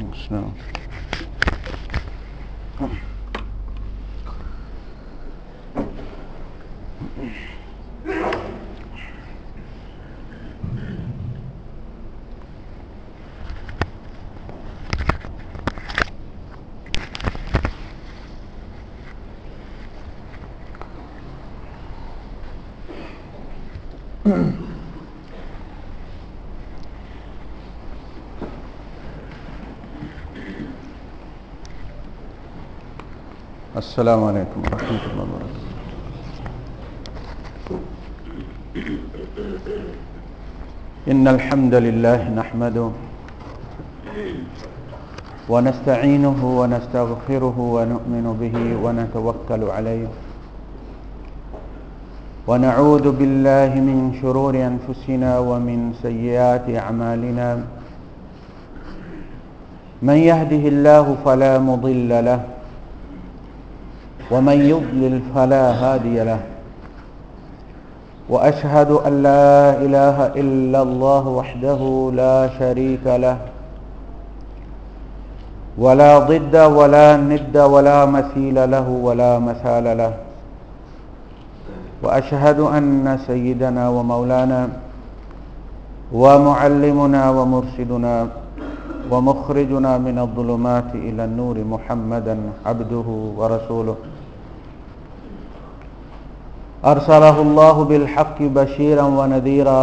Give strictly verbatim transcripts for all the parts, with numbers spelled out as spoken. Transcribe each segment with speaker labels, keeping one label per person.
Speaker 1: السلام. السلام علیکم ورحمۃ اللہ وبرکاتہ. ان الحمد للہ نحمده ونستعینه ونستغفره ونؤمن به ونتوکل علیہ ونعوذ باللہ من شرور انفسنا ومن سیئات اعمالنا من يهده الله فلا مضل له ومن يضلل فلا هادي له وأشهد أن لا إله إلا الله وحده لا شريك له ولا ضد ولا ند ولا مثيل له ولا مثال له وأشهد أن سيدنا ومولانا ومعلمنا ومرشدنا ومخرجنا من الظلمات إلى النور محمدا عبده ورسوله أرسله الله بالحق بشيرا ونذيرا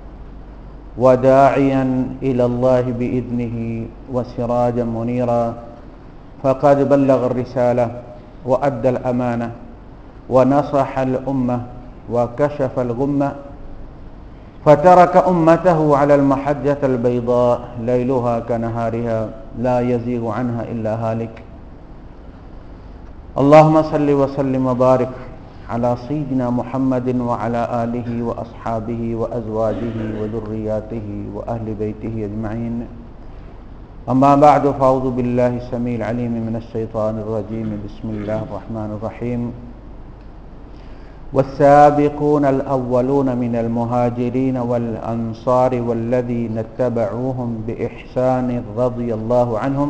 Speaker 1: وداعيا إلى الله بإذنه وسراجا منيرا فقد بلغ الرسالة وأدى الأمانة ونصح الأمة وكشف الغمة فترك أمته على المحجة البيضاء ليلها كنهارها لا يزيغ عنها إلا هالك. اللهم صل وسلم وبارك على سيدنا محمد وعلى آله وأصحابه وأزواجه وذرياته وأهل بيته أجمعين. أما بعد فأعوذ بالله السميع العليم من الشيطان الرجيم. بسم الله الرحمن الرحيم. والسابقون الأولون من المهاجرين والأنصار والذين اتبعوهم بإحسان رضي الله عنهم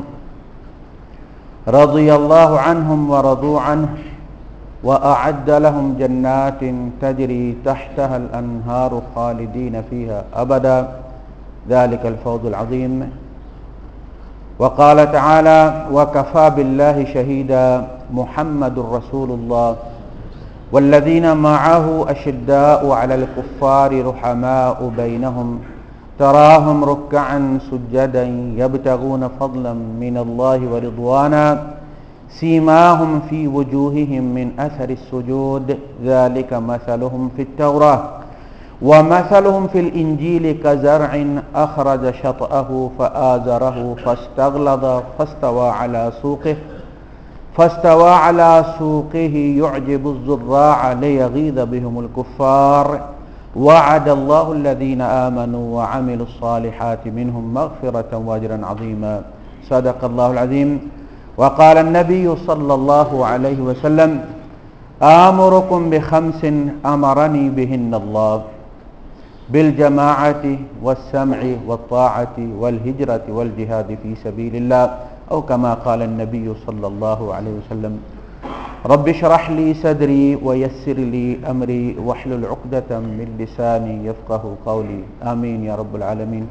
Speaker 1: رضي الله عنهم ورضوا عنه وأعد لهم جنات تجري تحتها الأنهار خالدين فيها أبدا ذلك الفوز العظيم. وقال تعالى وكفى بالله شهيدا محمد رسول الله والذين معه أشداء على الكفار رحماء بينهم تراهم ركعا سجدا يبتغون فضلا من الله ورضوانا سيماهم في وجوههم من أثر السجود ذلك مثلهم في التوراة ومثلهم في الإنجيل كزرع أخرج شطأه فآزره فاستغلظ فاستوى على سوقه فاستوى على سوقه يعجب الزراع ليغيظ بهم الكفار وعد الله الذين آمنوا وعملوا الصالحات منهم مغفرة وأجرا عظيما. صدق الله العظيم. وقال النبي صلى الله عليه وسلم آمركم بخمس أمرني بهن الله بالجماعة والسمع والطاعة والهجرة والجهاد في سبيل الله أو كما قال النبي صلى الله عليه وسلم رب اشرح لي صدري ويسر لي أمري واحلل عقدة من لساني يفقهوا قولي آمين يا رب العالمين.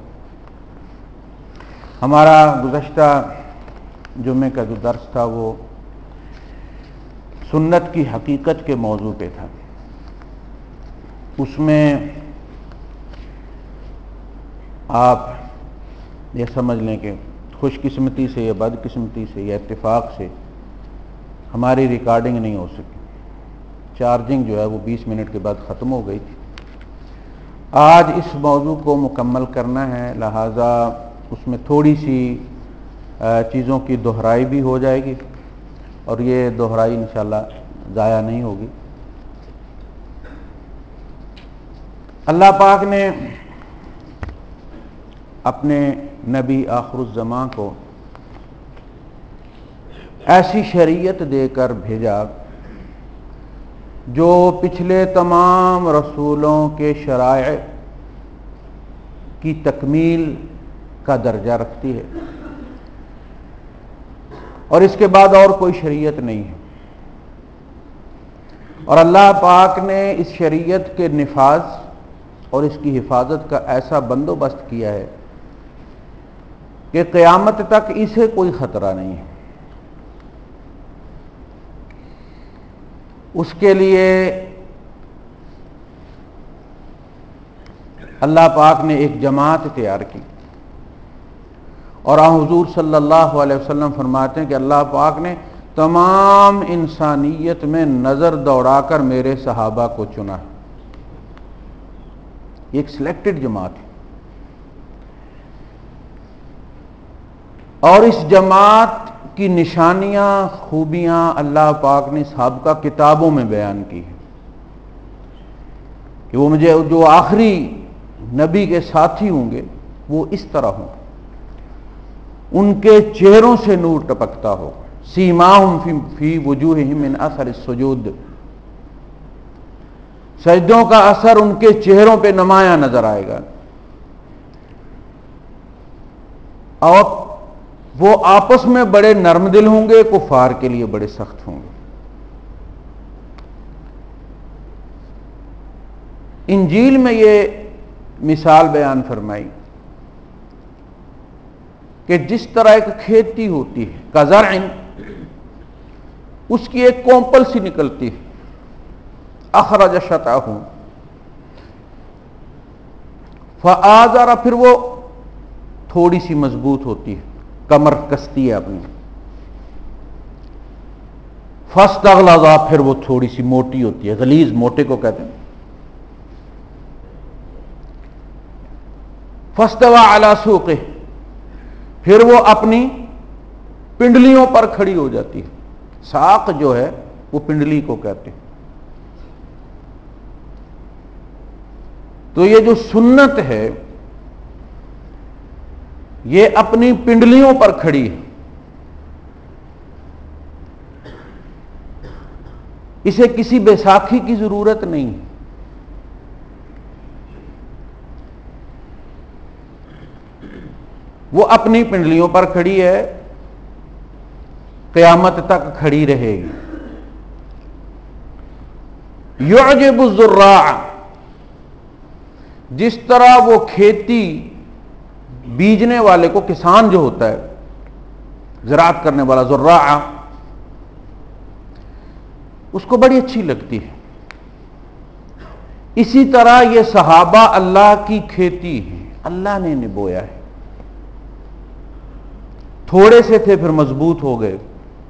Speaker 1: ہمارا گزشتہ جمعے کا جو درس تھا وہ سنت کی حقیقت کے موضوع پہ تھا. اس میں آپ یہ سمجھ لیں کہ خوش قسمتی سے یا بد قسمتی سے یا اتفاق سے ہماری ریکارڈنگ نہیں ہو سکی. چارجنگ جو ہے وہ بیس منٹ کے بعد ختم ہو گئی تھی. آج اس موضوع کو مکمل کرنا ہے، لہٰذا اس میں تھوڑی سی چیزوں کی دہرائی بھی ہو جائے گی اور یہ دہرائی انشاءاللہ ضائع نہیں ہوگی. اللہ پاک نے اپنے نبی آخر الزماں کو ایسی شریعت دے کر بھیجا جو پچھلے تمام رسولوں کے شرائع کی تکمیل کا درجہ رکھتی ہے. اور اس کے بعد اور کوئی شریعت نہیں ہے، اور اللہ پاک نے اس شریعت کے نفاذ اور اس کی حفاظت کا ایسا بندوبست کیا ہے کہ قیامت تک اسے کوئی خطرہ نہیں ہے۔ اس کے لیے اللہ پاک نے ایک جماعت تیار کی، اور حضور صلی اللہ علیہ وسلم فرماتے ہیں کہ اللہ پاک نے تمام انسانیت میں نظر دوڑا کر میرے صحابہ کو چنا ہے۔ ایک سلیکٹڈ جماعت ہے، اور اس جماعت کی نشانیاں، خوبیاں اللہ پاک نے سابقہ کتابوں میں بیان کی ہیں کہ وہ مجھے جو آخری نبی کے ساتھی ہوں گے وہ اس طرح ہوں، ان کے چہروں سے نور ٹپکتا ہو، سیماہم فی فی وجوہہم من اثر السجود، سجدوں کا اثر ان کے چہروں پہ نمایاں نظر آئے گا، اور وہ آپس میں بڑے نرم دل ہوں گے، کفار کے لیے بڑے سخت ہوں گے۔ انجیل میں یہ مثال بیان فرمائی کہ جس طرح ایک کھیتی ہوتی ہے، کزرع، اس کی ایک کومپل سی نکلتی ہے، اخرج شطأہ، فآزر، پھر وہ تھوڑی سی مضبوط ہوتی ہے، کمر کستی ہے اپنی، فاستغلظ، پھر وہ تھوڑی سی موٹی ہوتی ہے، غلیظ، موٹے کو کہتے ہیں، فاستوى علی سوقہ، پھر وہ اپنی پنڈلیوں پر کھڑی ہو جاتی ہے، ساق جو ہے وہ پنڈلی کو کہتے ہیں۔ تو یہ جو سنت ہے یہ اپنی پنڈلیوں پر کھڑی ہے، اسے کسی بیساکھی کی ضرورت نہیں، وہ اپنی پنڈلیوں پر کھڑی ہے، قیامت تک کھڑی رہے گی۔ یعجب الزراع، جس طرح وہ کھیتی بیجنے والے کو، کسان جو ہوتا ہے، زراعت کرنے والا، زراع، اس کو بڑی اچھی لگتی ہے، اسی طرح یہ صحابہ اللہ کی کھیتی ہے، اللہ نے نبویا ہے، تھوڑے سے تھے پھر مضبوط ہو گئے۔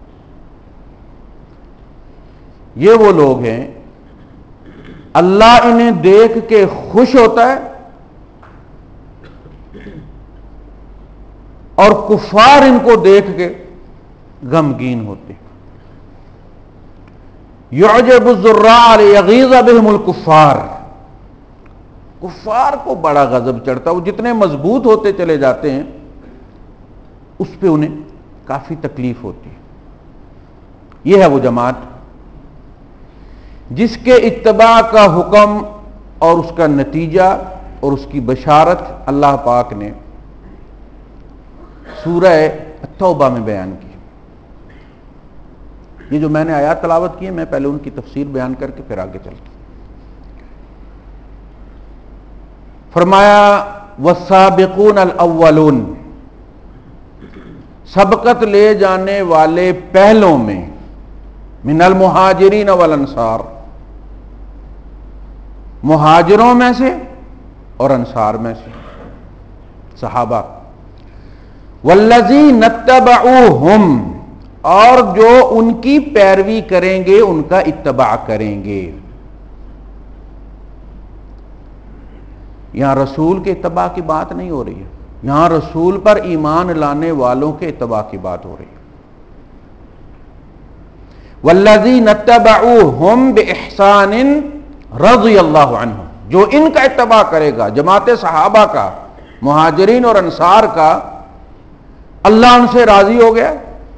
Speaker 1: یہ وہ لوگ ہیں اللہ انہیں دیکھ کے خوش ہوتا ہے، اور کفار ان کو دیکھ کے غمگین ہوتے ہیں۔ یعجب الزراع لیغیظ بہم الکفار، کفار کو بڑا غضب چڑھتا، وہ جتنے مضبوط ہوتے چلے جاتے ہیں اس پہ انہیں کافی تکلیف ہوتی ہے۔ یہ ہے وہ جماعت جس کے اتباع کا حکم اور اس کا نتیجہ اور اس کی بشارت اللہ پاک نے سورہ توبہ میں بیان کی۔ یہ جو میں نے آیات تلاوت کی ہیں، میں پہلے ان کی تفسیر بیان کر کے پھر آگے چلتا ہوں۔ فرمایا والسابقون الاولون، سبقت لے جانے والے پہلوں میں، من المہاجرین والانصار، مہاجروں میں سے اور انصار میں سے، صحابہ، والذین اتبعوہم، اور جو ان کی پیروی کریں گے، ان کا اتباع کریں گے۔ یہاں رسول کے اتباع کی بات نہیں ہو رہی ہے، یہاں رسول پر ایمان لانے والوں کے اتباع کی بات ہو رہی ہے۔ والذین اتبعوہم باحسان رضی اللہ عنہم، جو ان کا اتباع کرے گا، جماعت صحابہ کا، مہاجرین اور انصار کا، اللہ ان سے راضی ہو گیا۔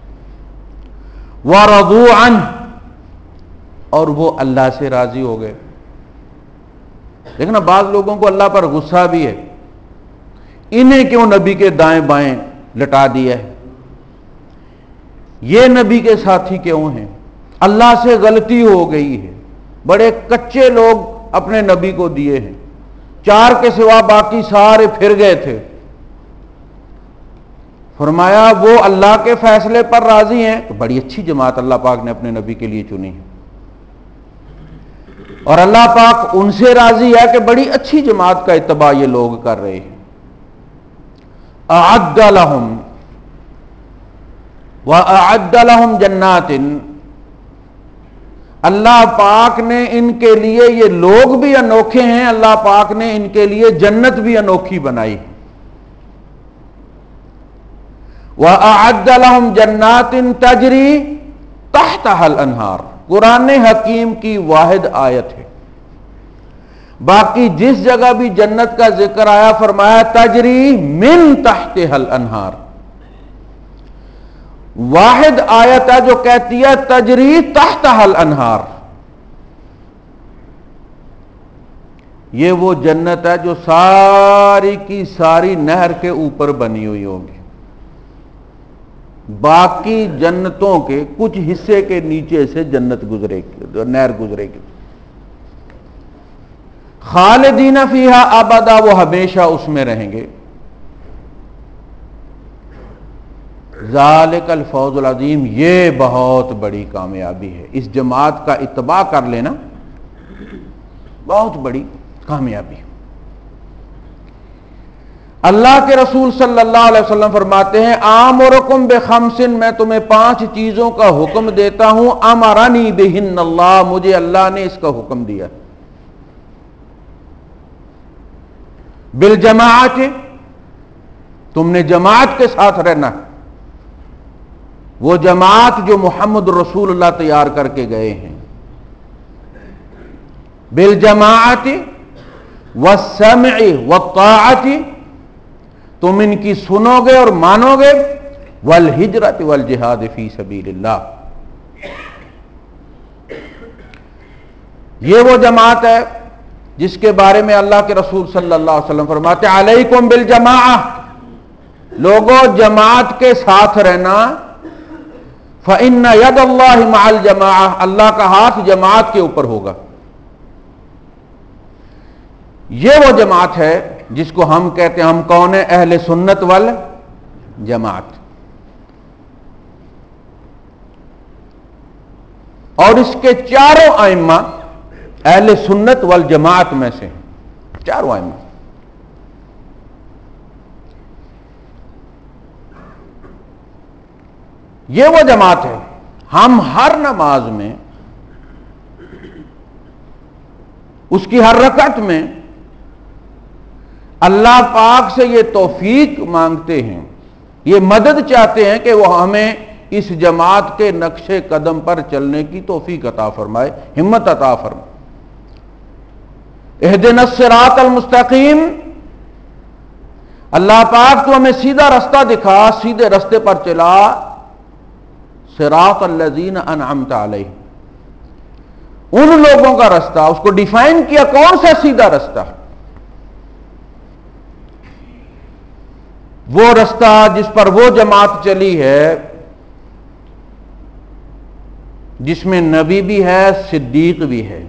Speaker 1: وَرَضُوا عَنْهُ، اور وہ اللہ سے راضی ہو گئے۔ دیکھنا بعض لوگوں کو اللہ پر غصہ بھی ہے، انہیں کیوں نبی کے دائیں بائیں لٹا دیا ہے، یہ نبی کے ساتھی کیوں ہیں؟ اللہ سے غلطی ہو گئی ہے، بڑے کچے لوگ اپنے نبی کو دیے ہیں، چار کے سوا باقی سارے پھر گئے تھے۔ فرمایا وہ اللہ کے فیصلے پر راضی ہیں، تو بڑی اچھی جماعت اللہ پاک نے اپنے نبی کے لیے چنی ہے، اور اللہ پاک ان سے راضی ہے کہ بڑی اچھی جماعت کا اتباع یہ لوگ کر رہے ہیں۔ اعد لہم وَأَعَدَّ لَهُمْ جَنَّاتٍ، اللہ پاک نے ان کے لیے، یہ لوگ بھی انوکھے ہیں، اللہ پاک نے ان کے لیے جنت بھی انوکھی بنائی۔ وَأَعَدَّ لَهُمْ جَنَّاتٍ تَجْرِي تَحْتَهَا الْأَنْهَارُ، قرآن حکیم کی واحد آیت ہے۔ باقی جس جگہ بھی جنت کا ذکر آیا فرمایا تجری من تحتها الانہار، واحد آیت ہے جو کہتی ہے تجری تحتها الانہار۔ یہ وہ جنت ہے جو ساری کی ساری نہر کے اوپر بنی ہوئی ہوگی، باقی جنتوں کے کچھ حصے کے نیچے سے جنت گزرے گی، نہر گزرے گی۔ خالدین فیہا ابدا، وہ ہمیشہ اس میں رہیں گے۔ ذالک الفوز العظیم، یہ بہت بڑی کامیابی ہے، اس جماعت کا اتباع کر لینا بہت بڑی کامیابی۔ اللہ کے رسول صلی اللہ علیہ وسلم فرماتے ہیں آمرکم بخمس، میں تمہیں پانچ چیزوں کا حکم دیتا ہوں، امرنی بہن اللہ، مجھے اللہ نے اس کا حکم دیا۔ بالجماعت، تم نے جماعت کے ساتھ رہنا، وہ جماعت جو محمد رسول اللہ تیار کر کے گئے ہیں۔ بالجماعت والسمع والطاعت، تم ان کی سنو گے اور مانو گے، والہجرت والجہاد فی سبیل اللہ، یہ وہ جماعت ہے جس کے بارے میں اللہ کے رسول صلی اللہ علیہ وسلم فرماتے ہیں علیکم بالجماعہ، لوگوں جماعت کے ساتھ رہنا، فإن ید اللہ مع الجماعہ، اللہ کا ہاتھ جماعت کے اوپر ہوگا۔ یہ وہ جماعت ہے جس کو ہم کہتے ہیں، ہم کون ہیں؟ اہل سنت والجماعت، اور اس کے چاروں ائمہ اہل سنت والجماعت میں سے ہیں، چاروں ائمہ۔ یہ وہ جماعت ہے، ہم ہر نماز میں، اس کی ہر رکعت میں اللہ پاک سے یہ توفیق مانگتے ہیں، یہ مدد چاہتے ہیں کہ وہ ہمیں اس جماعت کے نقش قدم پر چلنے کی توفیق عطا فرمائے، ہمت عطا فرمائے۔ اہدنا الصراط المستقیم، اللہ پاک تو ہمیں سیدھا رستہ دکھا، سیدھے رستے پر چلا۔ صراط الذین انعمت علیہم، ان لوگوں کا رستہ، اس کو ڈیفائن کیا کون سا سیدھا رستہ؟ وہ رستہ جس پر وہ جماعت چلی ہے جس میں نبی بھی ہے، صدیق بھی ہے۔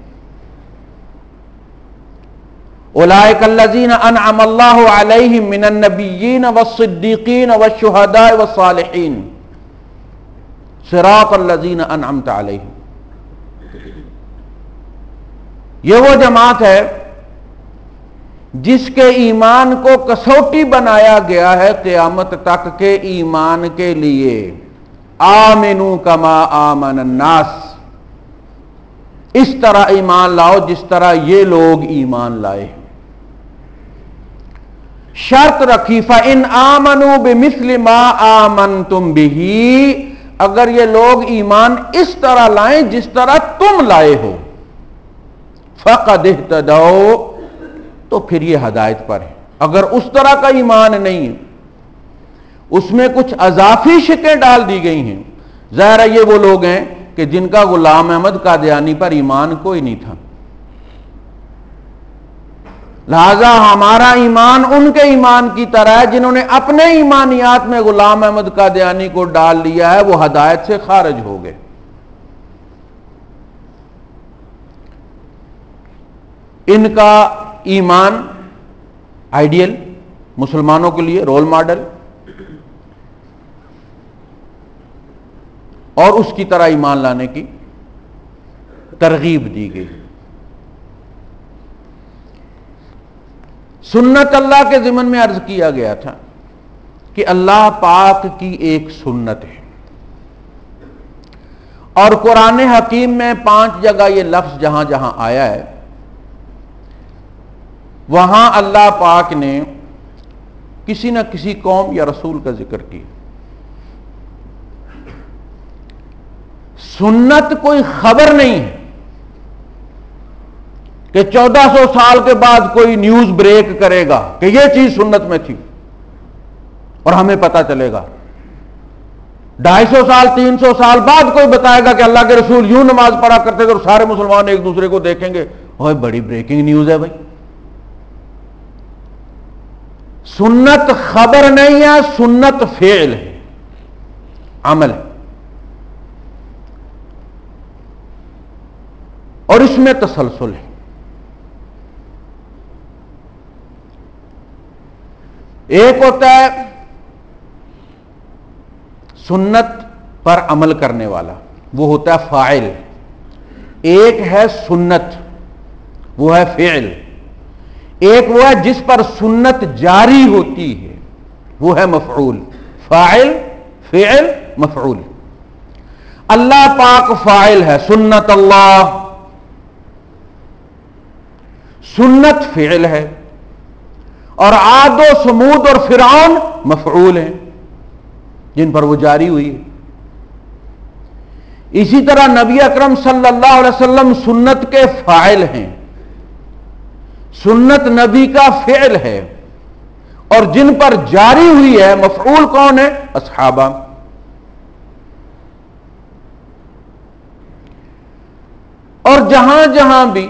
Speaker 1: اولئک الذین انعم اللہ علیہم من النبیین والصدیقین والشہداء والصالحین، صراط الذین انعمت علیہم۔ یہ وہ جماعت ہے جس کے ایمان کو کسوٹی بنایا گیا ہے قیامت تک کے ایمان کے لیے۔ آمنو کما آمن الناس، اس طرح ایمان لاؤ جس طرح یہ لوگ ایمان لائے۔ شرط رکھی فَإِنْ آمَنُوا بِمِثْلِ مَا آمَنْتُمْ بِهِ، اگر یہ لوگ ایمان اس طرح لائیں جس طرح تم لائے ہو، فَقَدْ اهْتَدَوْا، تو پھر یہ ہدایت پر ہے۔ اگر اس طرح کا ایمان نہیں ہے، اس میں کچھ اضافی شکیں ڈال دی گئی ہیں، ظاہر ہے یہ وہ لوگ ہیں کہ جن کا غلام احمد قادیانی پر ایمان کوئی نہیں تھا، لہذا ہمارا ایمان ان کے ایمان کی طرح ہے جنہوں نے اپنے ایمانیات میں غلام احمد قادیانی کو ڈال لیا ہے، وہ ہدایت سے خارج ہو گئے۔ ان کا ایمان آئیڈیل، مسلمانوں کے لیے رول ماڈل، اور اس کی طرح ایمان لانے کی ترغیب دی گئی۔ سنت اللہ کے ضمن میں عرض کیا گیا تھا کہ اللہ پاک کی ایک سنت ہے، اور قرآن حکیم میں پانچ جگہ یہ لفظ جہاں جہاں آیا ہے وہاں اللہ پاک نے کسی نہ کسی قوم یا رسول کا ذکر کیا۔ سنت کوئی خبر نہیں ہے کہ چودہ سو سال کے بعد کوئی نیوز بریک کرے گا کہ یہ چیز سنت میں تھی اور ہمیں پتہ چلے گا۔ ڈھائی سو سال تین سو سال بعد کوئی بتائے گا کہ اللہ کے رسول یوں نماز پڑھا کرتے تھے اور سارے مسلمان ایک دوسرے کو دیکھیں گے، اوہ بڑی بریکنگ نیوز ہے بھائی۔ سنت خبر نہیں ہے، سنت فعل ہے، عمل ہے، اور اس میں تسلسل ہے۔ ایک ہوتا ہے سنت پر عمل کرنے والا، وہ ہوتا ہے فاعل۔ ایک ہے سنت، وہ ہے فعل۔ ایک وہ ہے جس پر سنت جاری ہوتی ہے، وہ ہے مفعول۔ فاعل، فعل، مفعول۔ اللہ پاک فاعل ہے، سنت اللہ۔ سنت فعل ہے، اور عاد و سمود اور فرعون مفعول ہیں جن پر وہ جاری ہوئی ہے۔ اسی طرح نبی اکرم صلی اللہ علیہ وسلم سنت کے فاعل ہیں، سنت نبی کا فعل ہے، اور جن پر جاری ہوئی ہے مفعول کون ہے؟ اصحابہ۔ اور جہاں جہاں بھی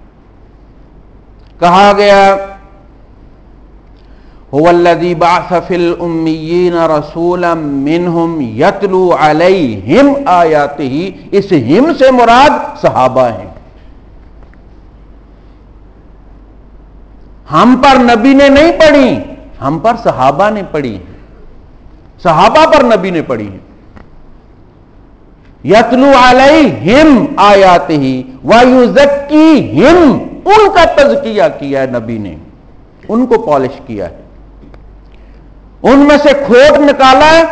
Speaker 1: کہا گیا هو الذی بعث فی الامیین رسولا منہم یتلو علیہم آیاتہ، اس ہم سے مراد صحابہ ہیں۔ ہم پر نبی نے نہیں پڑھی، ہم پر صحابہ نے پڑھی، صحابہ پر نبی نے پڑھی ہے۔ یتلو علیہم آیاتہ ویزکیہم، ان کا تزکیہ کیا ہے نبی نے، ان کو پالش کیا ہے، ان میں سے کھوٹ نکالا ہے،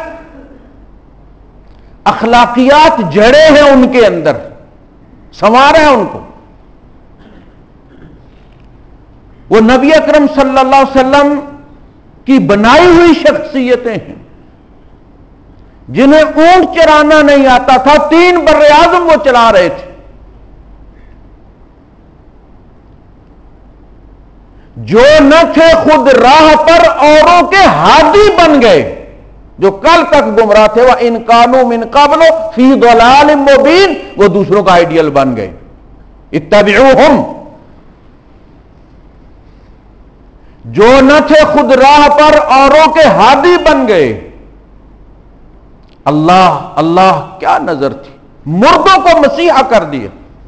Speaker 1: اخلاقیات جڑے ہیں ان کے اندر، سنوارا ہے ان کو۔ وہ نبی اکرم صلی اللہ علیہ وسلم کی بنائی ہوئی شخصیتیں ہیں، جنہیں اونٹ چرانا نہیں آتا تھا، تین بر اعظم وہ چلا رہے تھے۔ جو نہ تھے خود راہ پر، اوروں کے ہادی بن گئے، جو کل تک گمراہ تھے وَإِن كَانُوا مِن قَبْلُ فِي ضَلَالٍ مُبِينٍ، وہ دوسروں کا آئیڈیل بن گئے۔ اتبعوہم، جو نہ تھے خود راہ پر اوروں کے ہادی بن گئے۔ اللہ اللہ کیا نظر تھی، مردوں کو مسیحا کر دیا،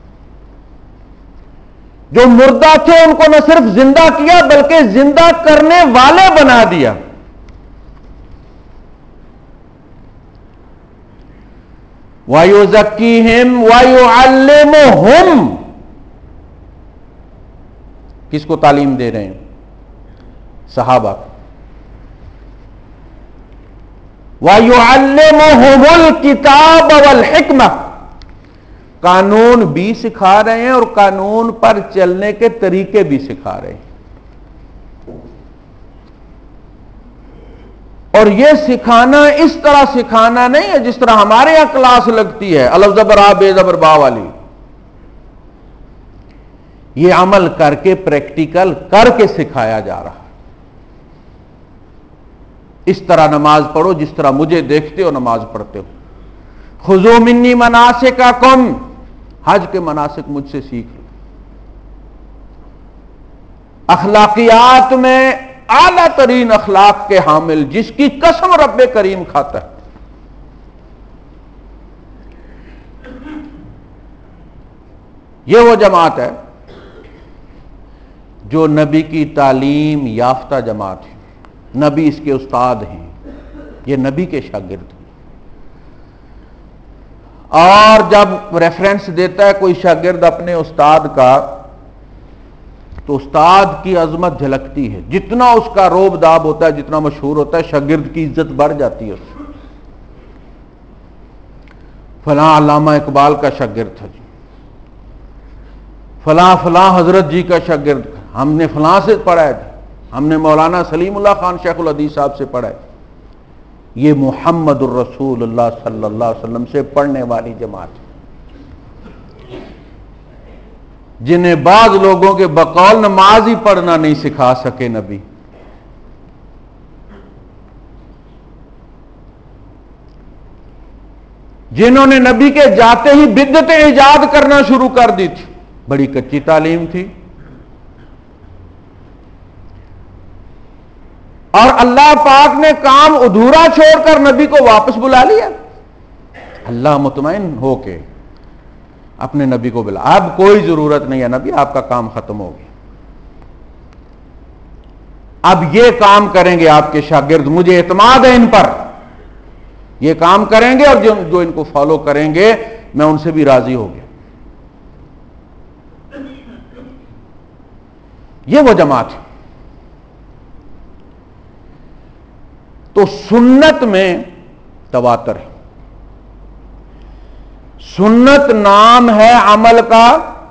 Speaker 1: جو مردہ تھے ان کو نہ صرف زندہ کیا بلکہ زندہ کرنے والے بنا دیا۔ وَيُزَكِّيهِمْ وَيُعَلِّمُهُمْ، کس کو تعلیم دے رہے ہیں؟ صحابہ۔ وَيُعَلِّمُهُمُ الْكِتَابَ وَالْحِكْمَةَ، قانون بھی سکھا رہے ہیں اور قانون پر چلنے کے طریقے بھی سکھا رہے ہیں۔ اور یہ سکھانا اس طرح سکھانا نہیں ہے جس طرح ہمارے یہاں کلاس لگتی ہے الف زبر آ بے زبر با والی۔ یہ عمل کر کے، پریکٹیکل کر کے سکھایا جا رہا ہے۔ اس طرح نماز پڑھو جس طرح مجھے دیکھتے ہو نماز پڑھتے ہو۔ خذوا منی مناسککم، حج کے مناسک مجھ سے سیکھ لو۔ اخلاقیات میں اعلیٰ ترین اخلاق کے حامل، جس کی قسم رب کریم کھاتا ہے. یہ وہ جماعت ہے جو نبی کی تعلیم یافتہ جماعت ہے. نبی اس کے استاد ہیں، یہ نبی کے شاگرد ہیں. اور جب ریفرنس دیتا ہے کوئی شاگرد اپنے استاد کا تو استاد کی عظمت جھلکتی ہے. جتنا اس کا روب داب ہوتا ہے، جتنا مشہور ہوتا ہے، شاگرد کی عزت بڑھ جاتی ہے اس سے. فلاں علامہ اقبال کا شاگرد تھا جی، فلاں فلاں حضرت جی کا شاگرد، ہم نے فلاں سے پڑھا ہے جی، ہم نے مولانا سلیم اللہ خان شیخ الحدیث صاحب سے پڑھا ہے. یہ محمد الرسول اللہ صلی اللہ علیہ وسلم سے پڑھنے والی جماعت ہے، جنہیں بعض لوگوں کے بقول نماز ہی پڑھنا نہیں سکھا سکے نبی. جنہوں نے نبی کے جاتے ہی بدعتیں ایجاد کرنا شروع کر دی تھی. بڑی کچی تعلیم تھی، اور اللہ پاک نے کام ادھورا چھوڑ کر نبی کو واپس بلا لیا. اللہ مطمئن ہو کے اپنے نبی کو بلا، اب کوئی ضرورت نہیں ہے نبی، آپ کا کام ختم ہو گیا. اب یہ کام کریں گے آپ کے شاگرد، مجھے اعتماد ہے ان پر، یہ کام کریں گے، اور جو جو ان کو فالو کریں گے میں ان سے بھی راضی ہو گیا. یہ وہ جماعت ہے. تو سنت میں تواتر ہے. سنت نام ہے عمل کا.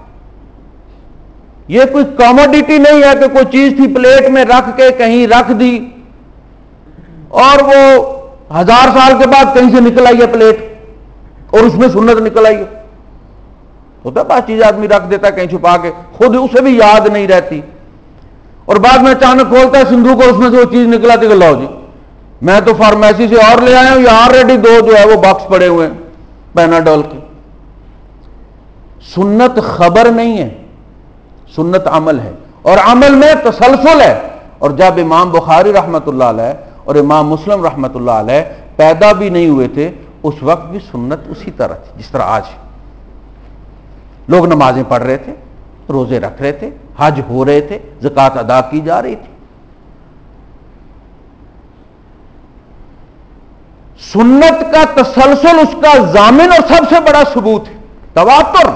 Speaker 1: یہ کوئی کموڈیٹی نہیں ہے کہ کوئی چیز تھی پلیٹ میں رکھ کے کہیں رکھ دی اور وہ ہزار سال کے بعد کہیں سے نکل آئی ہے پلیٹ اور اس میں سنت نکل آئی ہے. ہوتا ہے بات چیز آدمی رکھ دیتا ہے کہیں چھپا کے، خود اسے بھی یاد نہیں رہتی، اور بعد میں اچانک کھولتا ہے صندوق اور اس میں سے وہ چیز نکل آتی کہ لاؤ جی میں تو فارمیسی سے اور لے آیا ہوں، یہ آلریڈی دو جو ہے وہ باکس پڑے ہوئے ہیں پیناڈول کے. سنت خبر نہیں ہے، سنت عمل ہے، اور عمل میں تسلسل ہے. اور جب امام بخاری رحمۃ اللہ علیہ اور امام مسلم رحمۃ اللہ علیہ پیدا بھی نہیں ہوئے تھے، اس وقت بھی سنت اسی طرح تھی جس طرح آج. لوگ نمازیں پڑھ رہے تھے، روزے رکھ رہے تھے، حج ہو رہے تھے، زکوٰۃ ادا کی جا رہی تھی. سنت کا تسلسل اس کا ضامن اور سب سے بڑا ثبوت ہے. تواتر.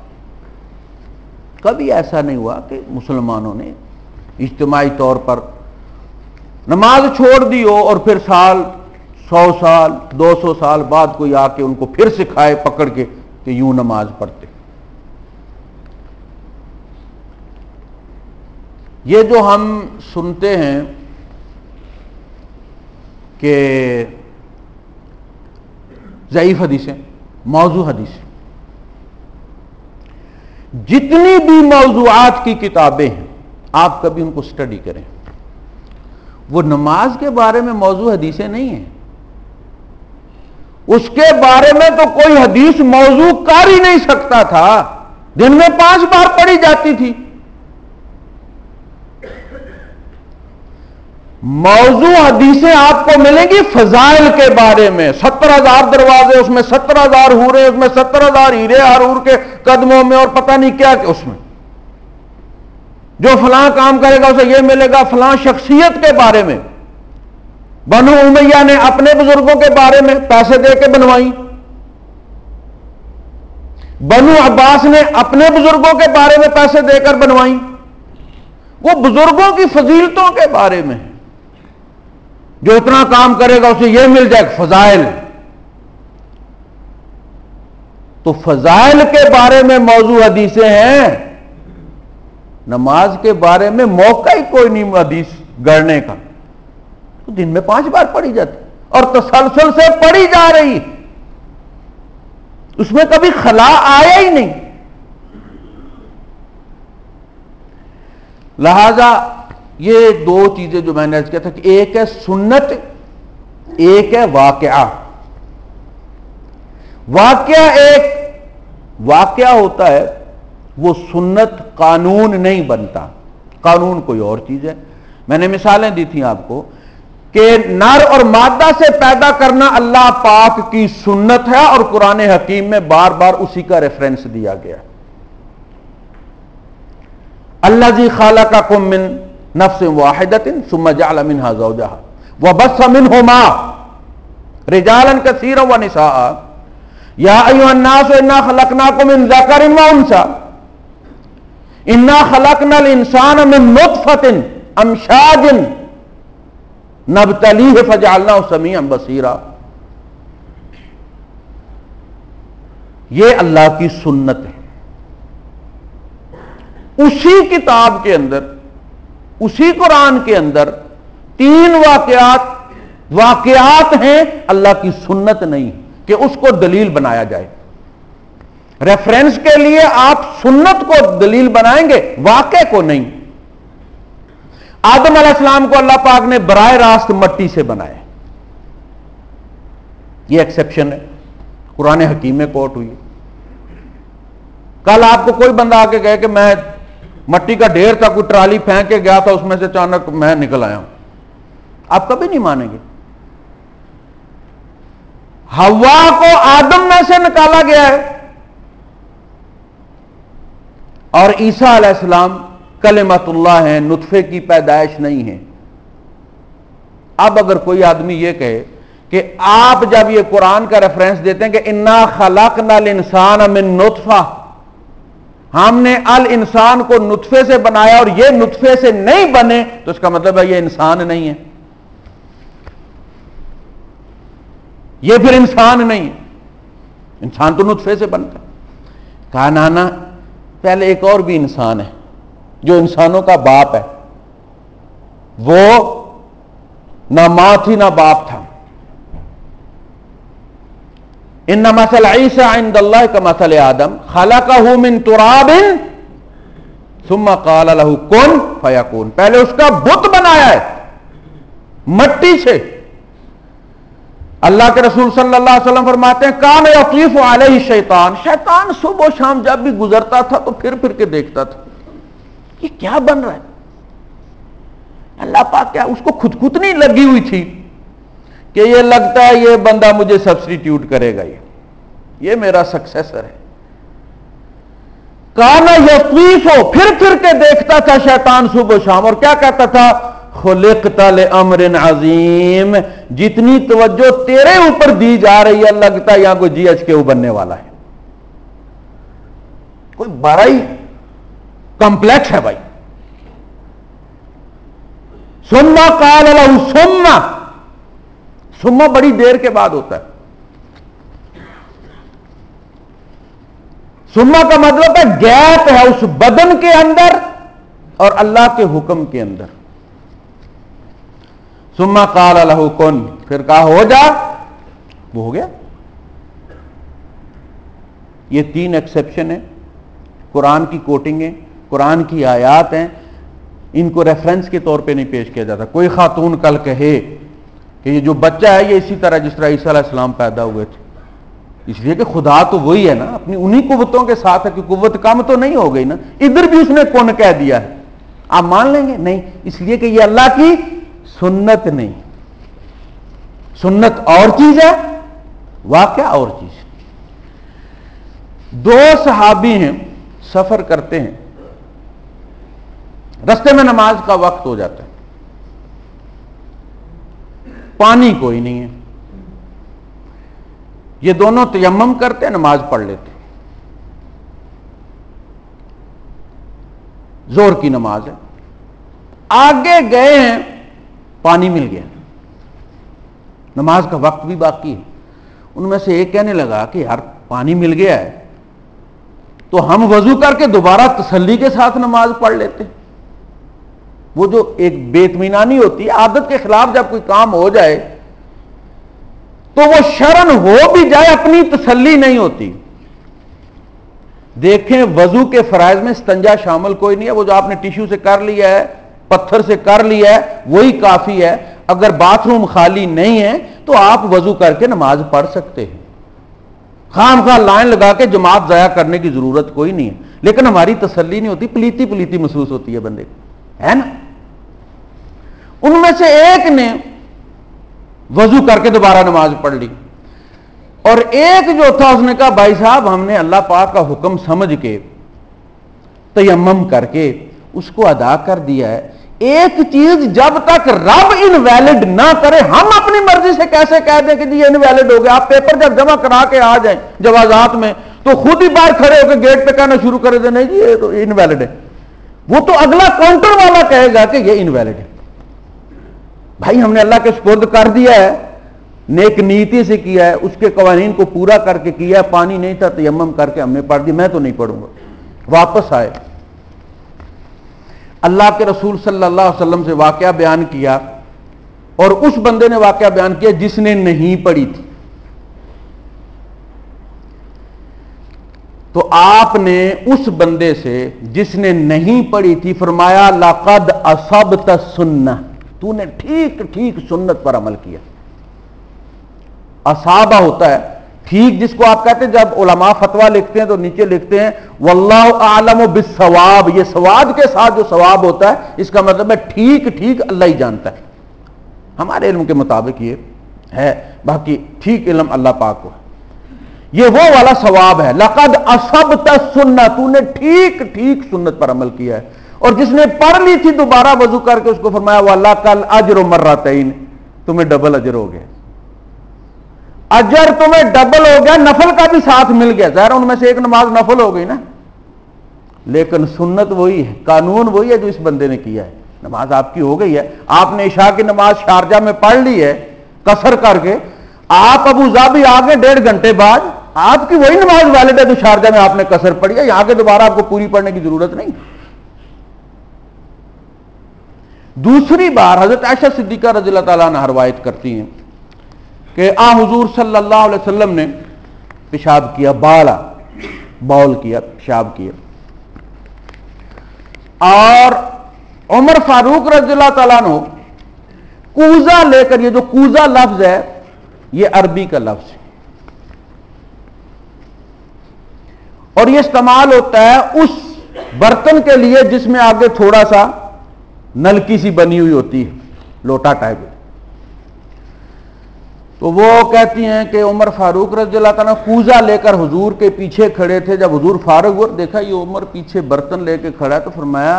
Speaker 1: کبھی ایسا نہیں ہوا کہ مسلمانوں نے اجتماعی طور پر نماز چھوڑ دی ہو اور پھر سال سو سال دو سو سال بعد کوئی آ کے ان کو پھر سکھائے پکڑ کے کہ یوں نماز پڑھتے. یہ جو ہم سنتے ہیں کہ ضعیف حدیثیں، موضوع حدیثیں، جتنی بھی موضوعات کی کتابیں ہیں آپ کبھی ان کو سٹڈی کریں، وہ نماز کے بارے میں موضوع حدیثیں نہیں ہیں. اس کے بارے میں تو کوئی حدیث موضوع کر ہی نہیں سکتا تھا، دن میں پانچ بار پڑھی جاتی تھی. موضوع حدیثیں آپ کو ملیں گی فضائل کے بارے میں. ستر ہزار دروازے، اس میں ستر ہزار حوریں، اس میں ستر ہزار ہیرے ہارور کے قدموں میں، اور پتہ نہیں کیا کہ اس میں جو فلاں کام کرے گا اسے یہ ملے گا. فلاں شخصیت کے بارے میں بنو امیہ نے اپنے بزرگوں کے بارے میں پیسے دے کے بنوائی، بنو عباس نے اپنے بزرگوں کے بارے میں پیسے دے کر بنوائی. وہ بزرگوں کی فضیلتوں کے بارے میں، جو اتنا کام کرے گا اسے یہ مل جائے گا. فضائل. تو فضائل کے بارے میں موضوع حدیثیں ہیں، نماز کے بارے میں موقع ہی کوئی نہیں حدیث گڑنے کا. تو دن میں پانچ بار پڑھی جاتی اور تسلسل سے پڑھی جا رہی، اس میں کبھی خلا آیا ہی نہیں. لہذا یہ دو چیزیں جو میں نے عرض کیا تھا کہ ایک ہے سنت، ایک ہے واقعہ. واقعہ ایک واقعہ ہوتا ہے، وہ سنت قانون نہیں بنتا. قانون کوئی اور چیز ہے. میں نے مثالیں دی تھیں آپ کو کہ نر اور مادہ سے پیدا کرنا اللہ پاک کی سنت ہے اور قرآن حکیم میں بار بار اسی کا ریفرنس دیا گیا. الذی خلقکم من نفس واحدۃ ثم جعل منها زوجها وبث منهما رجالا كثيرا ونساء یا ایھا الناس انا خلقناکم من ذکر وانثى انا خلقنا الانسان من نطفۃ امشاج نبتلیہ فجعلناہ سمیعا بصیرا. یہ اللہ کی سنت ہے. اسی کتاب کے اندر, اسی قرآن کے اندر تین واقعات واقعات ہیں, اللہ کی سنت نہیں کہ اس کو دلیل بنایا جائے. ریفرنس کے لیے آپ سنت کو دلیل بنائیں گے, واقعے کو نہیں. آدم علیہ السلام کو اللہ پاک نے براہ راست مٹی سے بنایا, یہ ایکسیپشن ہے, قرآن حکیم میں کوٹ ہوئی. کل آپ کو کوئی بندہ آ کے کہے کہ میں مٹی کا ڈھیر تھا, کوئی ٹرالی پھینک کے گیا تھا, اس میں سے اچانک میں نکل آیا ہوں, آپ کبھی نہیں مانیں گے. حوا کو آدم میں سے نکالا گیا ہے اور عیسیٰ علیہ السلام کلمت اللہ ہیں, نطفے کی پیدائش نہیں ہے. اب اگر کوئی آدمی یہ کہے کہ آپ جب یہ قرآن کا ریفرنس دیتے ہیں کہ انا خلقنا الانسان من نطفہ, ہم نے الانسان کو نطفے سے بنایا اور یہ نطفے سے نہیں بنے, تو اس کا مطلب ہے یہ انسان نہیں ہے, یہ پھر انسان نہیں ہے. انسان تو نطفے سے بنتا ہے. کہا نانا پہلے ایک اور بھی انسان ہے جو انسانوں کا باپ ہے, وہ نہ ماں تھی نہ باپ تھا. ان مثل عیسیٰ عند اللہ کمثل آدم خلقہ من تراب ثم قال له کن فیکون. پہلے اس کا بت بنایا ہے مٹی سے. اللہ کے رسول صلی اللہ علیہ وسلم فرماتے ہیں کان یطیف علیہ شیطان, شیطان صبح و شام جب بھی گزرتا تھا تو پھر پھر کے دیکھتا تھا یہ کیا بن رہا ہے. اللہ پاک کیا اس کو خود خود نہیں لگی ہوئی تھی کہ یہ لگتا ہے یہ بندہ مجھے سبسٹیٹیوٹ کرے گا, یہ یہ میرا سکسیسر ہے. کانا یطیف ہو, پھر پھر کے دیکھتا تھا شیطان صبح و شام, اور کیا کہتا تھا خلقت لامر عظیم, جتنی توجہ تیرے اوپر دی جا رہی ہے لگتا ہے یہاں کوئی جی ایچ کے او بننے والا ہے, کوئی بڑا ہی کمپلیکس ہے بھائی. ثم قال له ثم, ثم بڑی دیر کے بعد ہوتا ہے. ثم کا مطلب ہے گیپ ہے اس بدن کے اندر اور اللہ کے حکم کے اندر. ثم قال له کن, پھر کہا ہو جا, وہ ہو گیا. یہ تین ایکسیپشن ہیں, قرآن کی کوٹنگیں, قرآن کی آیات ہیں, ان کو ریفرنس کے طور پہ نہیں پیش کیا جاتا. کوئی خاتون کل کہے کہ یہ جو بچہ ہے یہ اسی طرح جس طرح عیسیٰ علیہ السلام پیدا ہوئے تھے, اس لیے کہ خدا تو وہی ہے نا, اپنی انہی قوتوں کے ساتھ ہے, کہ قوت کم تو نہیں ہو گئی نا, ادھر بھی اس نے کون کہہ دیا ہے, آپ مان لیں گے؟ نہیں, اس لیے کہ یہ اللہ کی سنت نہیں. سنت اور چیز ہے, واقعہ اور چیز. دو صحابی ہیں, سفر کرتے ہیں, رستے میں نماز کا وقت ہو جاتا ہے, پانی کوئی نہیں ہے, یہ دونوں تیمم کرتے ہیں, نماز پڑھ لیتے ہیں. زور کی نماز ہے, آگے گئے ہیں, پانی مل گیا, نماز کا وقت بھی باقی ہے. ان میں سے ایک کہنے لگا کہ یار پانی مل گیا ہے تو ہم وضو کر کے دوبارہ تسلی کے ساتھ نماز پڑھ لیتے. وہ جو ایک بے اطمینانی ہوتی ہے, عادت کے خلاف جب کوئی کام ہو جائے تو وہ شرن ہو بھی جائے, اپنی تسلی نہیں ہوتی. دیکھیں وضو کے فرائض میں استنجا شامل کوئی نہیں ہے, وہ جو آپ نے ٹیشو سے کر لیا ہے, پتھر سے کر لیا ہے, وہی کافی ہے. اگر باتھ روم خالی نہیں ہے تو آپ وضو کر کے نماز پڑھ سکتے ہیں, خام خواہ لائن لگا کے جماعت ضائع کرنے کی ضرورت کوئی نہیں ہے. لیکن ہماری تسلی نہیں ہوتی, پلیتی پلیتی محسوس ہوتی ہے بندے کو. ہے نا. ان میں سے ایک نے وضو کر کے دوبارہ نماز پڑھ لی, اور ایک جو تھا اس نے کہا بھائی صاحب ہم نے اللہ پاک کا حکم سمجھ کے تیمم کر کے اس کو ادا کر دیا ہے. ایک چیز جب تک رب انویلڈ نہ کرے ہم اپنی مرضی سے کیسے کہہ دیں کہ جی یہ انویلڈ ہو گیا. آپ پیپر جب جمع کرا کے آ جائیں جوازات میں تو خود ہی باہر کھڑے ہو کے گیٹ پہ کہنا شروع کر دیں نہیں جی یہ تو انویلڈ ہے. وہ تو اگلا کاؤنٹر والا کہے گا کہ یہ انویلڈ ہے. بھائی ہم نے اللہ کے سپرد کر دیا ہے, نیک نیتی سے کیا ہے, اس کے قوانین کو پورا کر کے کیا ہے. پانی نہیں تھا تیمم کر کے ہم نے پڑھ دی, میں تو نہیں پڑھوں گا. واپس آئے, اللہ کے رسول صلی اللہ علیہ وسلم سے واقعہ بیان کیا, اور اس بندے نے واقعہ بیان کیا جس نے نہیں پڑھی تھی. تو آپ نے اس بندے سے جس نے نہیں پڑھی تھی فرمایا لقد اصبت السنہ, تو نے ٹھیک ٹھیک سنت پر عمل کیا. اصابہ ہوتا ہے ٹھیک, جس کو آپ کہتے ہیں جب علماء فتویٰ لکھتے ہیں تو نیچے لکھتے ہیں واللہ اعلم بالصواب, یہ سواد کے ساتھ جو ثواب ہوتا ہے اس کا مطلب ہے ٹھیک ٹھیک اللہ ہی جانتا ہے. ہمارے علم کے مطابق یہ ہے, باقی ٹھیک علم اللہ پاک کو ہے. یہ وہ والا ثواب ہے لقد اصبت السنہ, تو نے ٹھیک ٹھیک سنت پر عمل کیا ہے. اور جس نے پڑھ لی تھی دوبارہ وضو کر کے اس کو فرمایا وَلَكَ الْأَجْرُ مَرَّتَيْنِ, تمہیں ڈبل اجر ہو گیا. اجر تمہیں ڈبل ہو گیا, نفل کا بھی ساتھ مل گیا. ظاہر ان میں سے ایک نماز نفل ہو گئی نا, لیکن سنت وہی ہے, قانون وہی ہے جو اس بندے نے کیا ہے. نماز آپ کی ہو گئی ہے, آپ نے عشاء کی نماز شارجہ میں پڑھ لی ہے قصر کر کے, آپ ابو ظبی آ گئے ڈیڑھ گھنٹے بعد, آپ کی وہی نماز ویلڈ ہے جو شارجہ میں آپ نے قصر پڑھی ہے. یہاں کے دوبارہ آپ کو پوری پڑھنے کی ضرورت نہیں. دوسری بار حضرت عائشہ صدیقہ رضی اللہ تعالیٰ عنہ روایت کرتی ہیں کہ آ حضور صلی اللہ علیہ وسلم نے پیشاب کیا, بالا بول کیا, پیشاب کیا, اور عمر فاروق رضی اللہ تعالیٰ عنہ کوزہ لے کر, یہ جو کوزہ لفظ ہے یہ عربی کا لفظ ہے, اور یہ استعمال ہوتا ہے اس برتن کے لیے جس میں آگے تھوڑا سا نلکی سی بنی ہوئی ہوتی ہے, لوٹا ٹائپ. تو وہ کہتی ہیں کہ عمر فاروق رضی اللہ تعالیٰ کوزہ لے کر حضور کے پیچھے کھڑے تھے. جب حضور فارغ ہوئے دیکھا یہ عمر پیچھے برتن لے کے کھڑا ہے تو فرمایا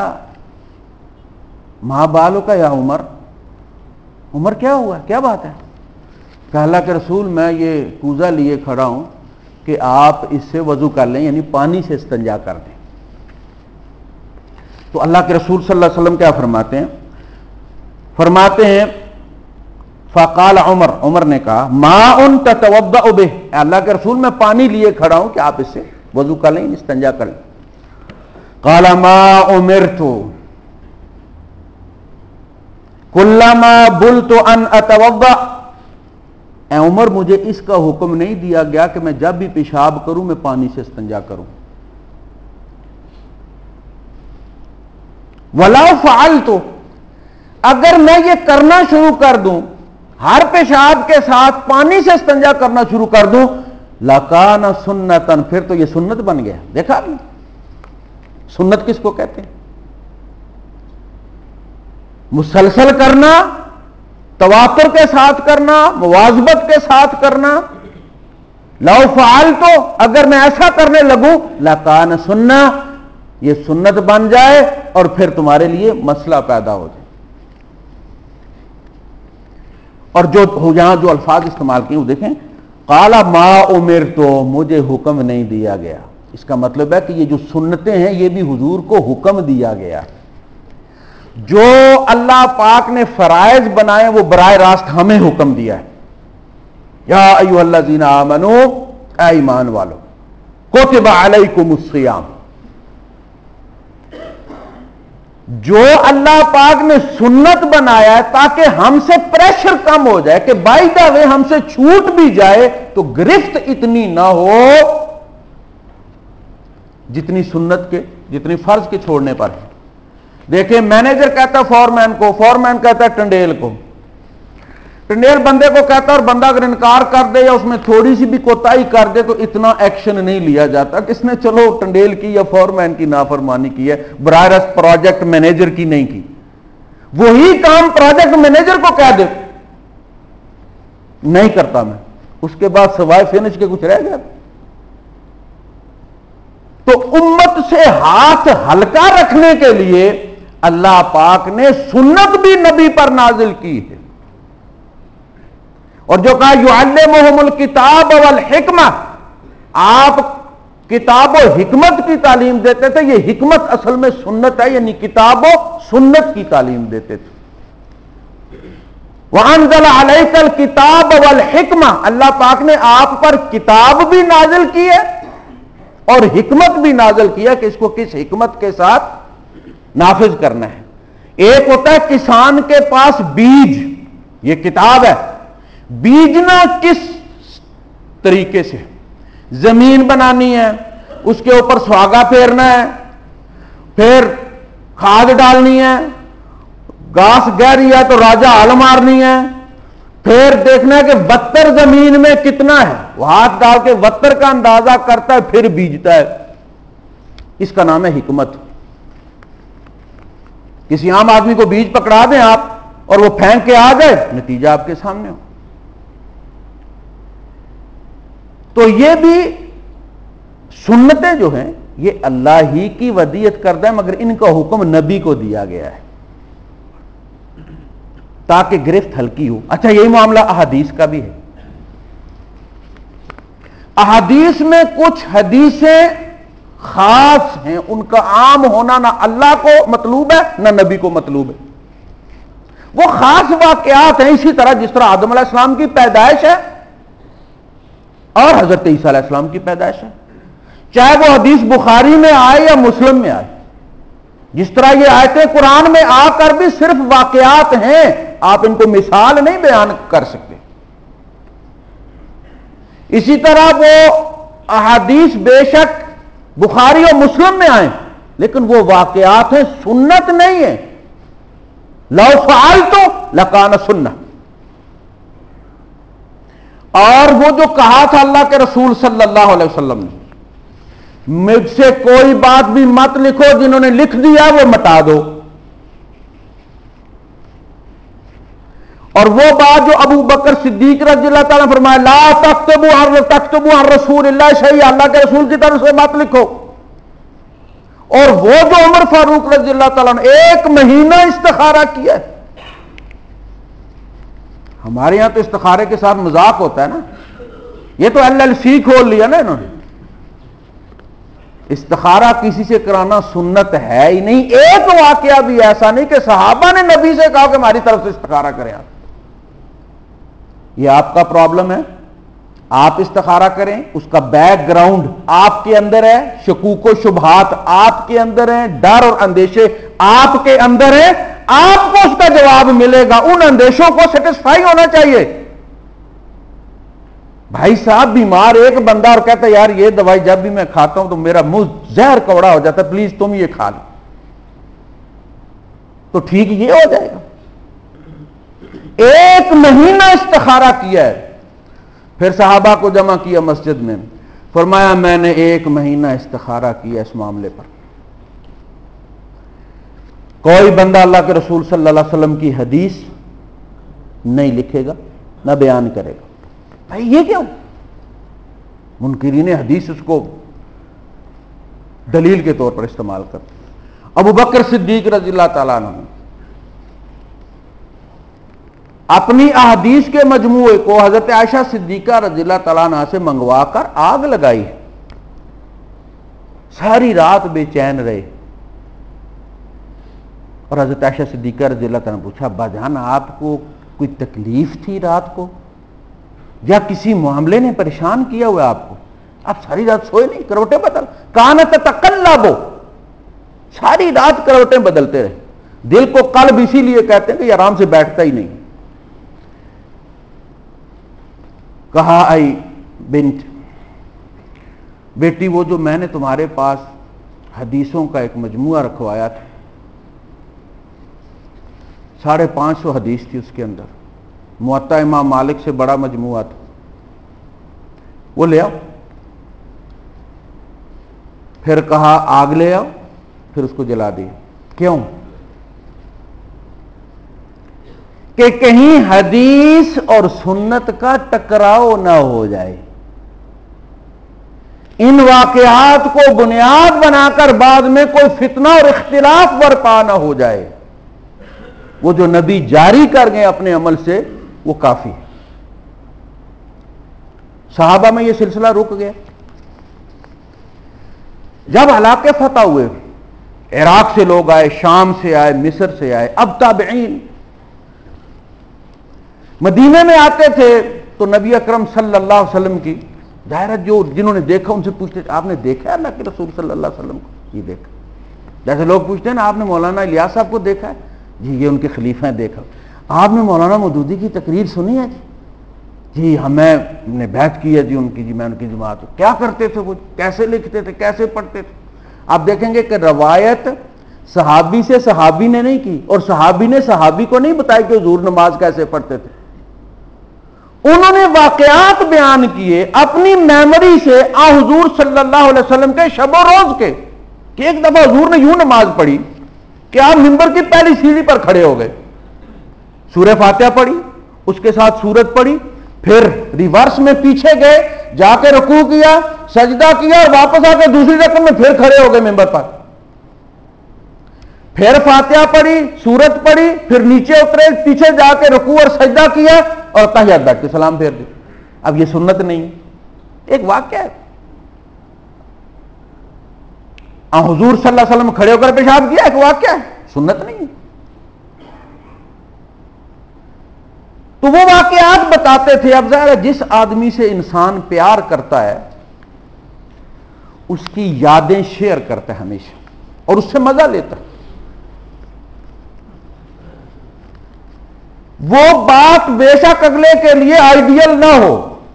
Speaker 1: ماں بالوں کا یا عمر, عمر کیا ہوا, کیا بات ہے؟ کہ اللہ کے رسول میں یہ کوزہ لیے کھڑا ہوں کہ آپ اس سے وضو کر لیں, یعنی پانی سے استنجا کر دیں. تو اللہ کے رسول صلی اللہ علیہ وسلم کیا فرماتے ہیں, فرماتے ہیں فقال عمر, عمر نے کہا ماء تتوضأ به, اللہ کے رسول میں پانی لیے کھڑا ہوں کہ آپ اس سے وضو کر لیں, استنجا کر لیں. قال ما امرت كلما بلت ان اتوضأ, اے عمر مجھے اس کا حکم نہیں دیا گیا کہ میں جب بھی پیشاب کروں میں پانی سے استنجا کروں. ولا فعلت, اگر میں یہ کرنا شروع کر دوں, ہر پیشاب کے ساتھ پانی سے استنجا کرنا شروع کر دوں, لکان سنتن, پھر تو یہ سنت بن گیا. دیکھا بھی سنت کس کو کہتے ہیں, مسلسل کرنا, تواتر کے ساتھ کرنا, مواظبت کے ساتھ کرنا. لو فعلت, اگر میں ایسا کرنے لگوں, لکان سنہ, یہ سنت بن جائے اور پھر تمہارے لیے مسئلہ پیدا ہو جائے. اور جو یہاں جو الفاظ استعمال کیے وہ دیکھیں, قال ما امرت, مجھے حکم نہیں دیا گیا. اس کا مطلب ہے کہ یہ جو سنتیں ہیں یہ بھی حضور کو حکم دیا گیا. جو اللہ پاک نے فرائض بنائے وہ براہ راست ہمیں حکم دیا ہے. یا ایھا الذین آمنوا, اے ایمان والو, کتب علیکم الصیام, جو اللہ پاک نے سنت بنایا ہے تاکہ ہم سے پریشر کم ہو جائے کہ بائی دا وے ہم سے چھوٹ بھی جائے تو گرفت اتنی نہ ہو جتنی سنت کے, جتنی فرض کے چھوڑنے پر ہے. دیکھیں مینیجر کہتا ہے فورمین کو, فورمین کہتا ہے ٹنڈیل کو, ٹنڈیل بندے کو کہتا ہے اور بندہ اگر انکار کر دے یا اس میں تھوڑی سی بھی کوتاہی کر دے تو اتنا ایکشن نہیں لیا جاتا. کس نے چلو ٹنڈیل کی یا فورمین کی نافرمانی کی ہے, براہ راست پروجیکٹ مینیجر کی نہیں کی. وہی کام پروجیکٹ مینیجر کو کہہ دے نہیں کرتا میں, اس کے بعد سوائے فنش کے کچھ رہ گیا. تو امت سے ہاتھ ہلکا رکھنے کے لیے اللہ پاک نے سنت بھی نبی پر نازل کی ہے, اور جو کہا یعلمہم الکتاب والحکمہ, آپ کتاب و حکمت کی تعلیم دیتے تھے. یہ حکمت اصل میں سنت ہے, یعنی کتاب و سنت کی تعلیم دیتے تھے. وَأَنزَلَ عَلَيْكَ الْكِتَابَ وَالْحِكْمَةَ, اللہ پاک نے آپ پر کتاب بھی نازل کی ہے اور حکمت بھی نازل کیا کہ اس کو کس حکمت کے ساتھ نافذ کرنا ہے. ایک ہوتا ہے کسان کے پاس بیج, یہ کتاب ہے, بیجنا کس طریقے سے, زمین بنانی ہے, اس کے اوپر سواگا پھیرنا ہے, پھر کھاد ڈالنی ہے, گھاس گہری ہے تو راجہ ہل مارنی ہے, پھر دیکھنا ہے کہ وتر زمین میں کتنا ہے, وہ ہاتھ ڈال کے وتر کا اندازہ کرتا ہے پھر بیجتا ہے. اس کا نام ہے حکمت. کسی عام آدمی کو بیج پکڑا دیں آپ اور وہ پھینک کے آ جائے, نتیجہ آپ کے سامنے ہو. تو یہ بھی سنتیں جو ہیں یہ اللہ ہی کی ودیت کردہ ہے, مگر ان کا حکم نبی کو دیا گیا ہے تاکہ گرفت ہلکی ہو. اچھا, یہی معاملہ احادیث کا بھی ہے. احادیث میں کچھ حدیثیں خاص ہیں, ان کا عام ہونا نہ اللہ کو مطلوب ہے نہ نبی کو مطلوب ہے. وہ خاص واقعات ہیں, اسی طرح جس طرح آدم علیہ السلام کی پیدائش ہے اور حضرت عیسیٰ علیہ السلام کی پیدائش ہے, چاہے وہ حدیث بخاری میں آئے یا مسلم میں آئے. جس طرح یہ آیتیں قرآن میں آ کر بھی صرف واقعات ہیں, آپ ان کو مثال نہیں بیان کر سکتے. اسی طرح وہ احادیث بے شک بخاری اور مسلم میں آئیں لیکن وہ واقعات ہیں, سنت نہیں ہے. لو فعلت لکان سنہ. اور وہ جو کہا تھا اللہ کے رسول صلی اللہ علیہ وسلم نے, مجھ سے کوئی بات بھی مت لکھو, جنہوں نے لکھ دیا وہ مٹا دو. اور وہ بات جو ابو بکر صدیق رضی اللہ تعالیٰ نے فرمایا, لا تکتبوا عن تکتبوا عن رسول اللہ شیئا, اللہ کے رسول کی طرف سے مت لکھو. اور وہ جو عمر فاروق رضی اللہ تعالیٰ نے ایک مہینہ استخارہ کیا. ہمارے یہاں تو استخارے کے ساتھ مذاق ہوتا ہے نا, یہ تو ایل ایل سی کھول لیا نا انہوں نے. استخارہ کسی سے کرانا سنت ہے ہی نہیں. ایک واقعہ بھی ایسا نہیں کہ صحابہ نے نبی سے کہا کہ ہماری طرف سے استخارہ کریں. آپ یہ آپ کا پرابلم ہے, آپ استخارہ کریں, اس کا بیک گراؤنڈ آپ کے اندر ہے, شکوک و شبہات آپ کے اندر ہیں, ڈر اور اندیشے آپ کے اندر ہیں, آپ کو اس کا جواب ملے گا. ان اندیشوں کو سیٹسفائی ہونا چاہیے. بھائی صاحب بیمار ایک بندہ اور کہتا ہے یار یہ دوائی جب بھی میں کھاتا ہوں تو میرا منہ زہر کوڑا ہو جاتا ہے, پلیز تم یہ کھا لو, تو ٹھیک یہ ہو جائے گا. ایک مہینہ استخارہ کیا ہے, پھر صحابہ کو جمع کیا مسجد میں, فرمایا میں نے ایک مہینہ استخارہ کیا اس معاملے پر. کوئی بندہ اللہ کے رسول صلی اللہ علیہ وسلم کی حدیث نہیں لکھے گا نہ بیان کرے گا. بھائی یہ کیوں؟ منکرین حدیث اس کو دلیل کے طور پر استعمال کرتے. ابو بکر صدیق رضی اللہ تعالیٰ عنہ اپنی احادیث کے مجموعے کو حضرت عائشہ صدیقہ رضی اللہ تعالیٰ عنہ سے منگوا کر آگ لگائی. ساری رات بے چین رہے اور حضرت عائشہ صدیقہ رضی اللہ تعالیٰ نے پوچھا, ابا جان آپ کو کوئی تکلیف تھی رات کو یا کسی معاملے نے پریشان کیا ہوا آپ کو؟ آپ ساری رات سوئے نہیں, کروٹیں بدل. کانت تتقلب, ساری رات کروٹیں بدلتے رہے. دل کو قلب اسی لیے کہتے ہیں کہ یہ آرام سے بیٹھتا ہی نہیں. کہا آئی بنت, بیٹی وہ جو میں نے تمہارے پاس حدیثوں کا ایک مجموعہ رکھوایا تھا, ساڑھے پانچ سو حدیث تھی اس کے اندر, मुअत्ता इमाम मालिक से बड़ा मजमुआ था, वो ले आओ। फिर कहा आग ले आओ, फिर उसको जला दिया। क्यों? कि कहीं हदीस और सुन्नत का टकराव ना हो जाए, इन वाकयात को बुनियाद बनाकर बाद में कोई फितना और इख्तिलाफ बर्पा ना हो जाए। वो जो नबी जारी कर गए अपने अमल से वो काफी है। सहाबा में ये सिलसिला रुक गया। जब इलाके फतह हुए, इराक से लोग आए, शाम से आए, मिस्र से आए, अब ताबईन मदीने में आते थे तो नबी अकरम सल्लल्लाहु अलैहि वसल्लम की दायरा, जो जिन्होंने देखा उनसे पूछते आपने देखा है अल्लाह के रसूल सल्लल्लाहु अलैहि वसल्लम को? ये देखा। जैसे लोग पूछते हैं ना आपने मौलाना इलियास साहब को देखा है? जी ये उनके खलीफा हैं, देखा। आपने मौलाना मौदूदी की तकरीर सुनी है? जी हमें ने बैत की है जी उनकी, जी मैं उनकी जमात हूं। क्या करते थे वो, कैसे लिखते थे, कैसे पढ़ते थे? आप देखेंगे कि रवायत सहाबी से सहाबी ने नहीं की और सहाबी ने सहाबी को नहीं बताया कि हुजूर नमाज कैसे पढ़ते थे। उन्होंने वाकयात बयान किए अपनी मेमोरी से आ हुजूर सल्लल्लाहु अलैहि वसल्लम के शबो रोज के, कि एक दफा हुजूर ने यूं नमाज पढ़ी कि आप मिंबर की पहली सीढ़ी पर खड़े हो गए, सूरह फातिहा पढ़ी, उसके साथ सूरत पढ़ी, फिर रिवर्स में पीछे गए, जाके रुकू किया, सजदा किया और वापस आके दूसरी रकम में फिर खड़े हो गए मिंबर पर, फिर फातिहा पढ़ी, सूरत पढ़ी, फिर नीचे उतरे, पीछे जाके रुकू और सजदा किया और तहियत बैठ के सलाम फेर दी। अब ये सुन्नत नहीं है, एक वाक्य है। हुजूर सल्लल्लाहु अलैहि वसल्लम खड़े होकर पेशाब किया, एक वाक्य है, सुन्नत नहीं है। तो वो वाकयात बताते थे। अब ज़ाहिर है जिस आदमी से इंसान प्यार करता है उसकी यादें शेयर करता है हमेशा और उससे मजा लेता है। वो बात बेशक अगले के लिए आइडियल ना हो,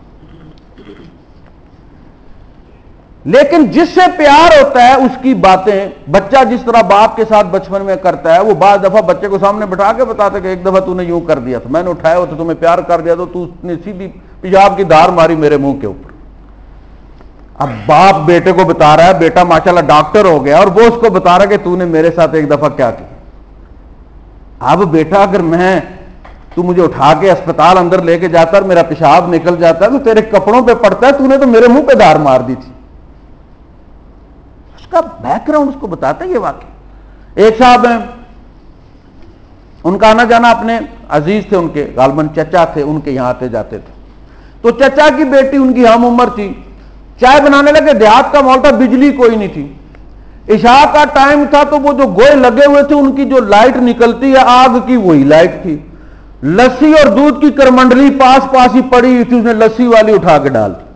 Speaker 1: लेकिन जिससे प्यार होता है उसकी बातें, बच्चा जिस तरह बाप के साथ बचपन में करता है, वो बार दफा बच्चे को सामने बैठा के बताता है कि एक दफा तूने यूं कर दिया था, मैंने उठाया हो तो तुम्हें प्यार कर दिया तो तूने सीधी पेशाब की धार मारी मेरे मुंह के ऊपर। अब बाप बेटे को बता रहा है, बेटा माशाल्लाह डॉक्टर हो गया, और वो उसको बता रहा है कि तूने मेरे साथ एक दफा क्या किया। अब बेटा अगर मैं तू मुझे उठा के अस्पताल अंदर लेके जाता और मेरा पेशाब निकल जाता है तो तेरे कपड़ों पे पड़ता है, तूने तो मेरे मुंह पे धार मार दी थी। उसका बैकग्राउंड उसको बताता है ये वाकई। एक साहब हैं, उनका आना जाना अपने अजीज थे, उनके गालबन चचा थे, उनके यहां आते जाते थे। तो चचा की बेटी उनकी हम उम्र थी, चाय बनाने लगे, देहात का माहौल था, बिजली कोई नहीं थी, इशा का टाइम था, तो वो जो गोए लगे हुए थे उनकी जो लाइट निकलती है आग की वही लाइट थी। लस्सी और दूध की करमंडली पास पास ही पड़ी हुई थी, उसने लस्सी वाली उठा के डाल दी।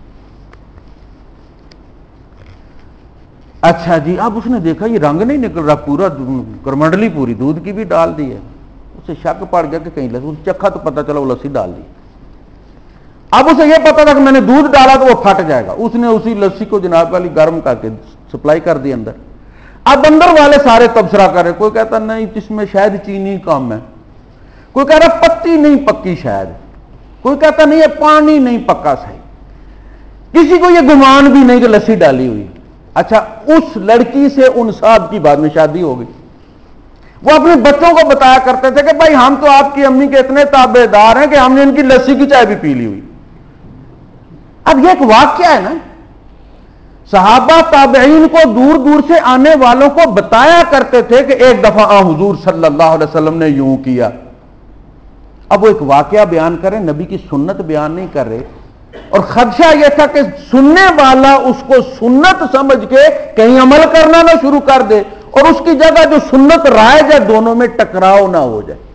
Speaker 1: अच्छा जी, अब उसने देखा ये रंग नहीं निकल रहा, पूरा करमंडली पूरी दूध की भी डाल दी है। उसे शक पड़ गया कि कहीं लस्सी, चखा तो पता चला वो लस्सी डाल दी। अब उसे यह पता था कि मैंने दूध डाला तो वो फट जाएगा, उसने उसी लस्सी को जनाब वाली गर्म करके सप्लाई कर दी अंदर। अब अंदर वाले सारे तबसरा कर रहे, कोई कहता नहीं इसमें शायद चीनी कम है, कोई कह रहा पत्ती नहीं पक्की शायद, कोई कहता नहीं है पानी नहीं पक्का सही, किसी को यह गुमान भी नहीं कि लस्सी डाली हुई। अच्छा, उस लड़की से उन साहब की बाद में शादी हो गई। वो अपने बच्चों को बताया करते थे कि भाई हम तो आपकी अम्मी के इतने ताबेदार हैं कि हमने इनकी लस्सी की चाय भी पी ली हुई। अब ये एक वाक्य है ना, सहाबा ताबईन को दूर दूर से आने वालों को बताया करते थे कि एक दफा आ हुजूर सल्लल्लाहु अलैहि वसल्लम ने यूं किया। अब वो एक वाकया बयान करें, नबी की सुन्नत बयान नहीं कर रहे, और खदशा यह था कि सुनने वाला उसको सुन्नत समझ के कहीं अमल करना ना शुरू कर दे और उसकी जगह जो सुन्नत राइज है दोनों में टकराव ना हो जाए।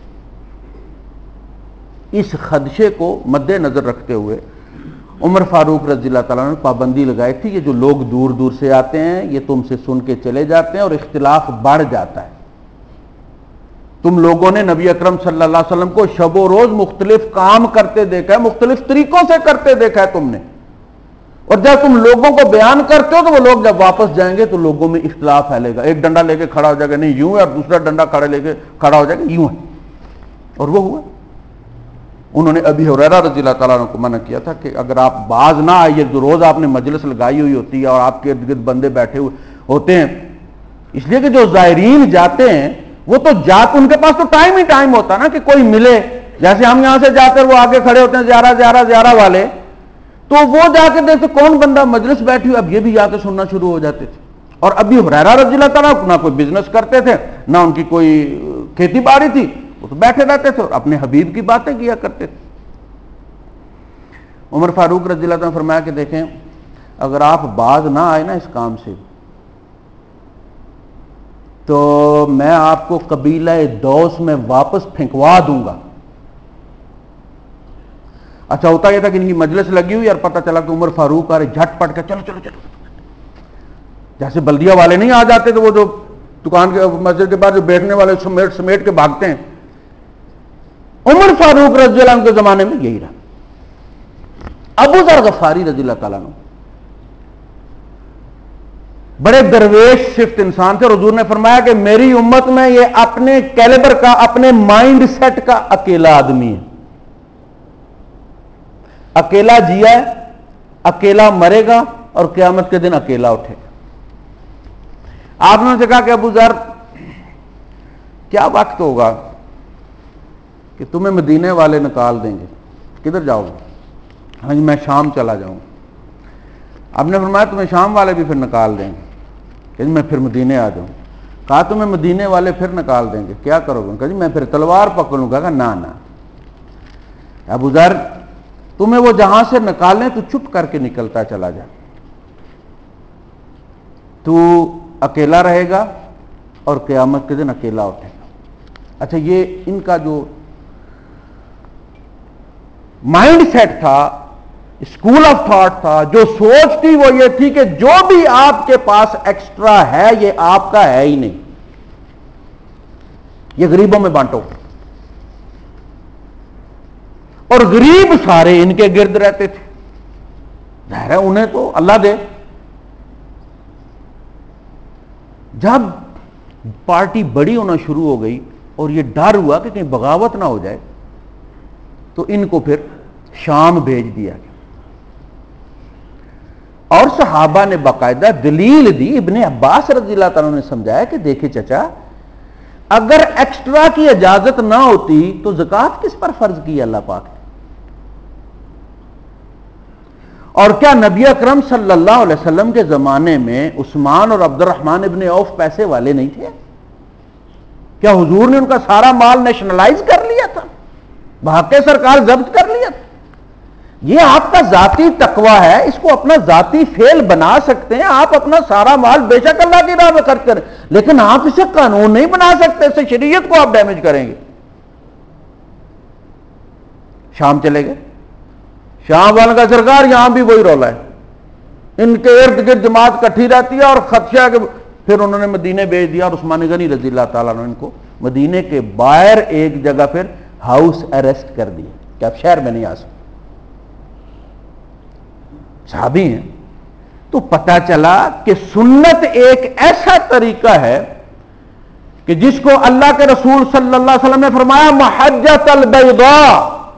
Speaker 1: इस खदशे को मद्देनजर रखते हुए उमर फारूक रज़ियल्लाहु ताला ने पाबंदी लगाई थी, ये जो लोग दूर दूर से आते हैं ये तुमसे सुन के चले जाते हैं और इख्तिलाफ बढ़ जाता है। तुम लोगों ने नबी अकरम सल्लल्लाहु अलैहि वसल्लम को शबो रोज मुख्तलिफ काम करते देखा है, मुख्तलिफ तरीकों से करते देखा है तुमने, और जब तुम लोगों को बयान करते हो तो वो लोग जब वापस जाएंगे तो लोगों में इख्तिलाफ फैलेगा, एक डंडा लेके खड़ा हो जाएगा नहीं यूं है, और दूसरा डंडा खड़ा लेके खड़ा हो जाएगा यूं है, और वो हुआ। انہوں نے ابی ہریرہ رضی اللہ تعالیٰ عنہ کو منع کیا تھا کہ اگر آپ باز نہ آئیے، جو روز آپ نے مجلس لگائی ہوئی ہوتی ہے اور آپ کے ارد گرد بندے بیٹھے ہوئے ہوتے ہیں، اس لیے کہ جو زائرین جاتے ہیں وہ تو جات ان کے پاس تو ٹائم ہی ٹائم ہوتا نا کہ کوئی ملے، جیسے ہم یہاں سے جا کر وہ آگے کھڑے ہوتے ہیں زیارہ زیارہ زیارہ والے، تو وہ جا کے دیکھتے کون بندہ مجلس بیٹھی ہوئی، اب یہ بھی جا کے سننا شروع ہو جاتے تھے۔ اور ابی ہریرہ رضی اللہ تعالیٰ نہ کوئی بزنس کرتے تھے، نہ ان کی کوئی کھیتی باڑی تھی، وہ تو بیٹھے رہتے تھے اور اپنے حبیب کی باتیں کیا کرتے تھے۔ عمر فاروق رضی اللہ تعالیٰ نے فرمایا کہ دیکھیں اگر آپ باز نہ آئے نا اس کام سے تو میں آپ کو قبیلہ دوس میں واپس پھینکوا دوں گا۔ اچھا ہوتا یہ تھا کہ ان کی مجلس لگی ہوئی اور پتہ چلا کہ عمر فاروق آ رہے، جھٹ پٹ کے چلو چلو چلو، جیسے بلدیہ والے نہیں آ جاتے تو وہ جو دکان کے مسجد کے بعد جو بیٹھنے والے سمیٹ سمیٹ کے بھاگتے ہیں، عمر فاروق رضی اللہ عنہ کے زمانے میں یہی رہا۔ ابو ذر غفاری رضی اللہ تعالیٰ عنہ بڑے درویش صفت انسان تھے اور حضور نے فرمایا کہ میری امت میں یہ اپنے کیلیبر کا، اپنے مائنڈ سیٹ کا اکیلا آدمی ہے، اکیلا جیا ہے، اکیلا مرے گا اور قیامت کے دن اکیلا اٹھے گا۔ آپ نے کہا کہ ابو ذر کیا وقت ہوگا کہ تمہیں مدینے والے نکال دیں گے، کدھر جاؤ گے؟ ہاں جی میں شام چلا جاؤں۔ آپ نے فرمایا تمہیں شام والے بھی پھر نکال دیں گے، کہ میں پھر مدینے آ جاؤں۔ کہا تمہیں مدینے والے پھر نکال دیں گے، کیا کرو گے؟ کہا جی میں پھر تلوار پکڑوں گا۔ نہ نہ ابو ذر تمہیں وہ جہاں سے نکالیں تو چپ کر کے نکلتا چلا جا، تو اکیلا رہے گا اور قیامت کے دن اکیلا اٹھے گا۔ اچھا یہ ان کا جو مائنڈ سیٹ تھا، اسکول آف تھاٹ تھا، جو سوچ تھی وہ یہ تھی کہ جو بھی آپ کے پاس ایکسٹرا ہے یہ آپ کا ہے ہی نہیں، یہ غریبوں میں بانٹو۔ اور غریب سارے ان کے گرد رہتے تھے، ظاہر ہے انہیں تو اللہ دے۔ جب پارٹی بڑی ہونا شروع ہو گئی اور یہ ڈر ہوا کہ کہیں بغاوت نہ ہو جائے تو ان کو پھر شام بھیج دیا گیا، اور صحابہ نے باقاعدہ دلیل دی۔ ابن عباس رضی اللہ تعالیٰ نے سمجھایا کہ دیکھیں چچا، اگر ایکسٹرا کی اجازت نہ ہوتی تو زکوٰۃ کس پر فرض کی اللہ پاک نے؟ اور کیا نبی اکرم صلی اللہ علیہ وسلم کے زمانے میں عثمان اور عبد الرحمن ابن عوف پیسے والے نہیں تھے؟ کیا حضور نے ان کا سارا مال نیشنلائز کر لیا تھا، بحق سرکار ضبط کر لیا تھا؟ یہ آپ کا ذاتی تقوی ہے، اس کو اپنا ذاتی فعل بنا سکتے ہیں، آپ اپنا سارا مال بے شک اللہ کی راہ میں خرچ کریں، لیکن آپ اسے قانون نہیں بنا سکتے، اسے شریعت کو آپ ڈیمیج کریں گے۔ شام چلے گئے، شام والوں کا سرکار یہاں بھی وہی رولا ہے، ان کے ارد گرد جماعت کٹھی رہتی ہے اور خدشہ کہ پھر انہوں نے مدینے بھیج دیا، اور عثمان غنی رضی اللہ تعالیٰ نے ان کو مدینے کے باہر ایک جگہ پھر ہاؤس اریسٹ کر دیا کہ آپ شہر میں نہیں آ سکتے۔ صحابی ہیں تو پتہ چلا کہ سنت ایک ایسا طریقہ ہے کہ جس کو اللہ کے رسول صلی اللہ علیہ وسلم نے فرمایا محجۃ البیضاء،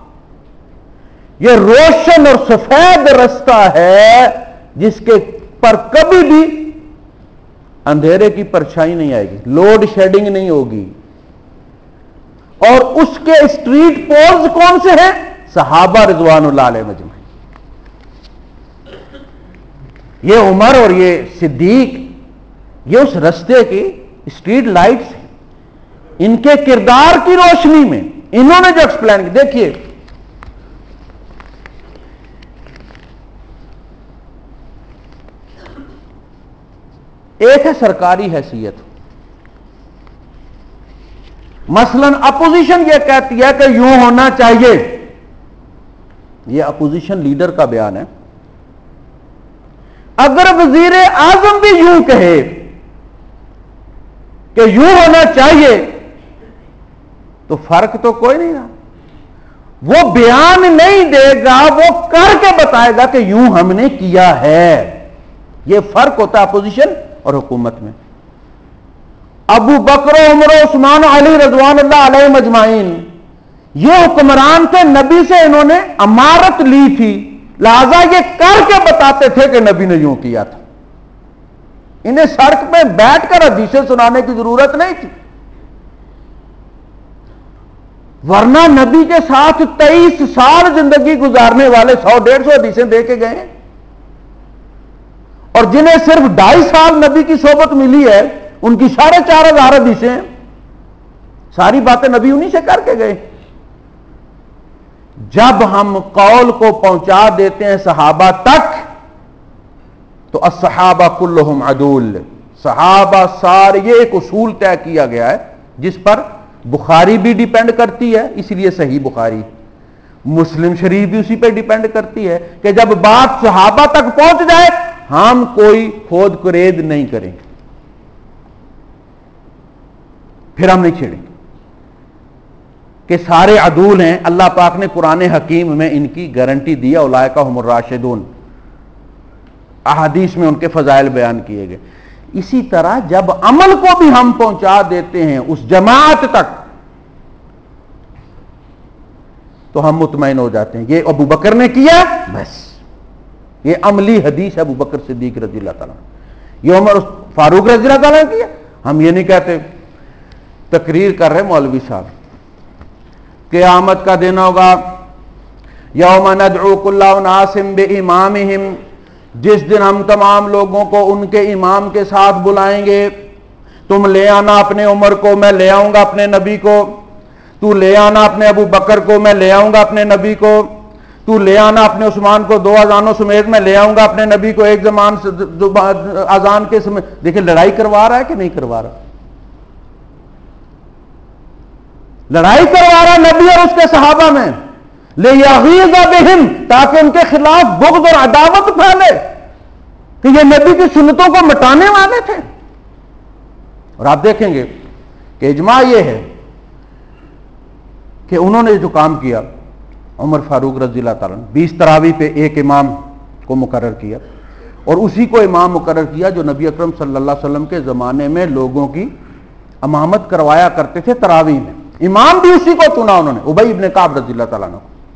Speaker 1: یہ روشن اور سفید رستہ ہے جس کے پر کبھی بھی اندھیرے کی پرچھائی نہیں آئے گی، لوڈ شیڈنگ نہیں ہوگی۔ اور اس کے اسٹریٹ پولز کون سے ہیں؟ صحابہ رضوان اللہ علیہ مجمعین۔ یہ عمر اور یہ صدیق، یہ اس رستے کی اسٹریٹ لائٹس ہیں، ان کے کردار کی روشنی میں انہوں نے جو ایکسپلین کیا۔ دیکھیے ایک ہے سرکاری حیثیت، مثلا اپوزیشن یہ کہتی ہے کہ یوں ہونا چاہیے، یہ اپوزیشن لیڈر کا بیان ہے۔ اگر وزیر اعظم بھی یوں کہے کہ یوں ہونا چاہیے تو فرق تو کوئی نہیں رہا، وہ بیان نہیں دے گا، وہ کر کے بتائے گا کہ یوں ہم نے کیا ہے۔ یہ فرق ہوتا ہے اپوزیشن اور حکومت میں۔ ابو بکر عمر عثمان علی رضوان اللہ علیہ مجمعین یہ حکمران تھے، نبی سے انہوں نے امارت لی تھی، لہذا یہ کر کے بتاتے تھے کہ نبی نے یوں کیا تھا. انہیں سڑک پہ بیٹھ کر حدیثیں سنانے کی ضرورت نہیں تھی، ورنہ نبی کے ساتھ تیئیس سال زندگی گزارنے والے سو ڈیڑھ سو حدیثیں دے کے گئے، اور جنہیں صرف ڈھائی سال نبی کی صحبت ملی ہے ان کی ساڑھے چار ہزار حدیثیں، ساری باتیں نبی انہی سے کر کے گئے. جب ہم قول کو پہنچا دیتے ہیں صحابہ تک تو الصحابہ کلہم عدول، صحابہ سارے، یہ ایک اصول طے کیا گیا ہے جس پر بخاری بھی ڈیپینڈ کرتی ہے، اس لیے صحیح بخاری، مسلم شریف بھی اسی پہ ڈیپینڈ کرتی ہے کہ جب بات صحابہ تک پہنچ جائے ہم کوئی کھود کرید نہیں کریں گے، پھر ہم نہیں چھیڑیں گے کہ سارے عدول ہیں. اللہ پاک نے قرآن حکیم میں ان کی گارنٹی دی، اولئک ھم الراشدون، احادیث میں ان کے فضائل بیان کیے گئے. اسی طرح جب عمل کو بھی ہم پہنچا دیتے ہیں اس جماعت تک تو ہم مطمئن ہو جاتے ہیں یہ ابو بکر نے کیا، بس یہ عملی حدیث ہے ابو بکر صدیق رضی اللہ تعالیٰ، یہ عمر فاروق رضی اللہ تعالیٰ نے کیا. ہم یہ نہیں کہتے تقریر کر رہے مولوی صاحب قیامت کا دن ہوگا، یوم ندعو کل اناس بامامہم، جس دن ہم تمام لوگوں کو ان کے امام کے ساتھ بلائیں گے، تم لے آنا اپنے عمر کو، میں لے آؤں گا اپنے نبی کو، تو لے آنا اپنے ابو بکر کو، میں لے آؤں گا اپنے نبی کو، تو لے آنا اپنے عثمان کو، دو اذانوں سمیت میں لے آؤں گا اپنے نبی کو ایک زمان اذان کے سمیت. دیکھیں لڑائی کروا رہا ہے کہ نہیں کروا رہا، لڑائی کروا رہا نبی اور اس کے صحابہ میں، لِيَغِيظَ بِهِمْ، تاکہ ان کے خلاف بغض اور عداوت پھیلے کہ یہ نبی کی سنتوں کو مٹانے والے تھے. اور آپ دیکھیں گے کہ اجماع یہ ہے کہ انہوں نے جو کام کیا، عمر فاروق رضی اللہ تعالیٰ نے بیس تراویح پہ ایک امام کو مقرر کیا، اور اسی کو امام مقرر کیا جو نبی اکرم صلی اللہ علیہ وسلم کے زمانے میں لوگوں کی امامت کروایا کرتے تھے تراویح میں. امام بھی اسی کو چنا انہوں نے، ابی ابن کعب رضی اللہ تعالیٰ عنہ.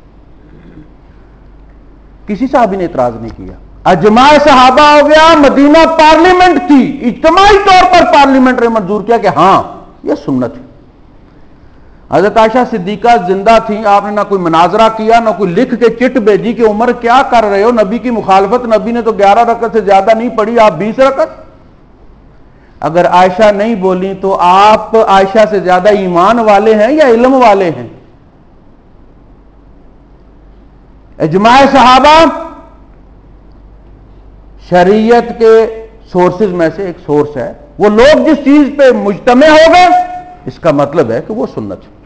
Speaker 1: کسی صحابی نے اعتراض نہیں کیا، اجماع صحابہ ہو گیا. مدینہ پارلیمنٹ تھی، اجتماعی طور پر پارلیمنٹ نے منظور کیا کہ ہاں یہ سنت ہے. حضرت عائشہ صدیقہ زندہ تھیں، آپ نے نہ کوئی مناظرہ کیا نہ کوئی لکھ کے چٹ بھیجی کہ عمر کیا کر رہے ہو، نبی کی مخالفت، نبی نے تو گیارہ رکعت سے زیادہ نہیں پڑھی، آپ بیس رکعت. اگر عائشہ نہیں بولی تو آپ عائشہ سے زیادہ ایمان والے ہیں یا علم والے ہیں؟ اجماع صحابہ شریعت کے سورسز میں سے ایک سورس ہے. وہ لوگ جس چیز پہ مجتمع ہو گئے اس کا مطلب ہے کہ وہ سنت ہے.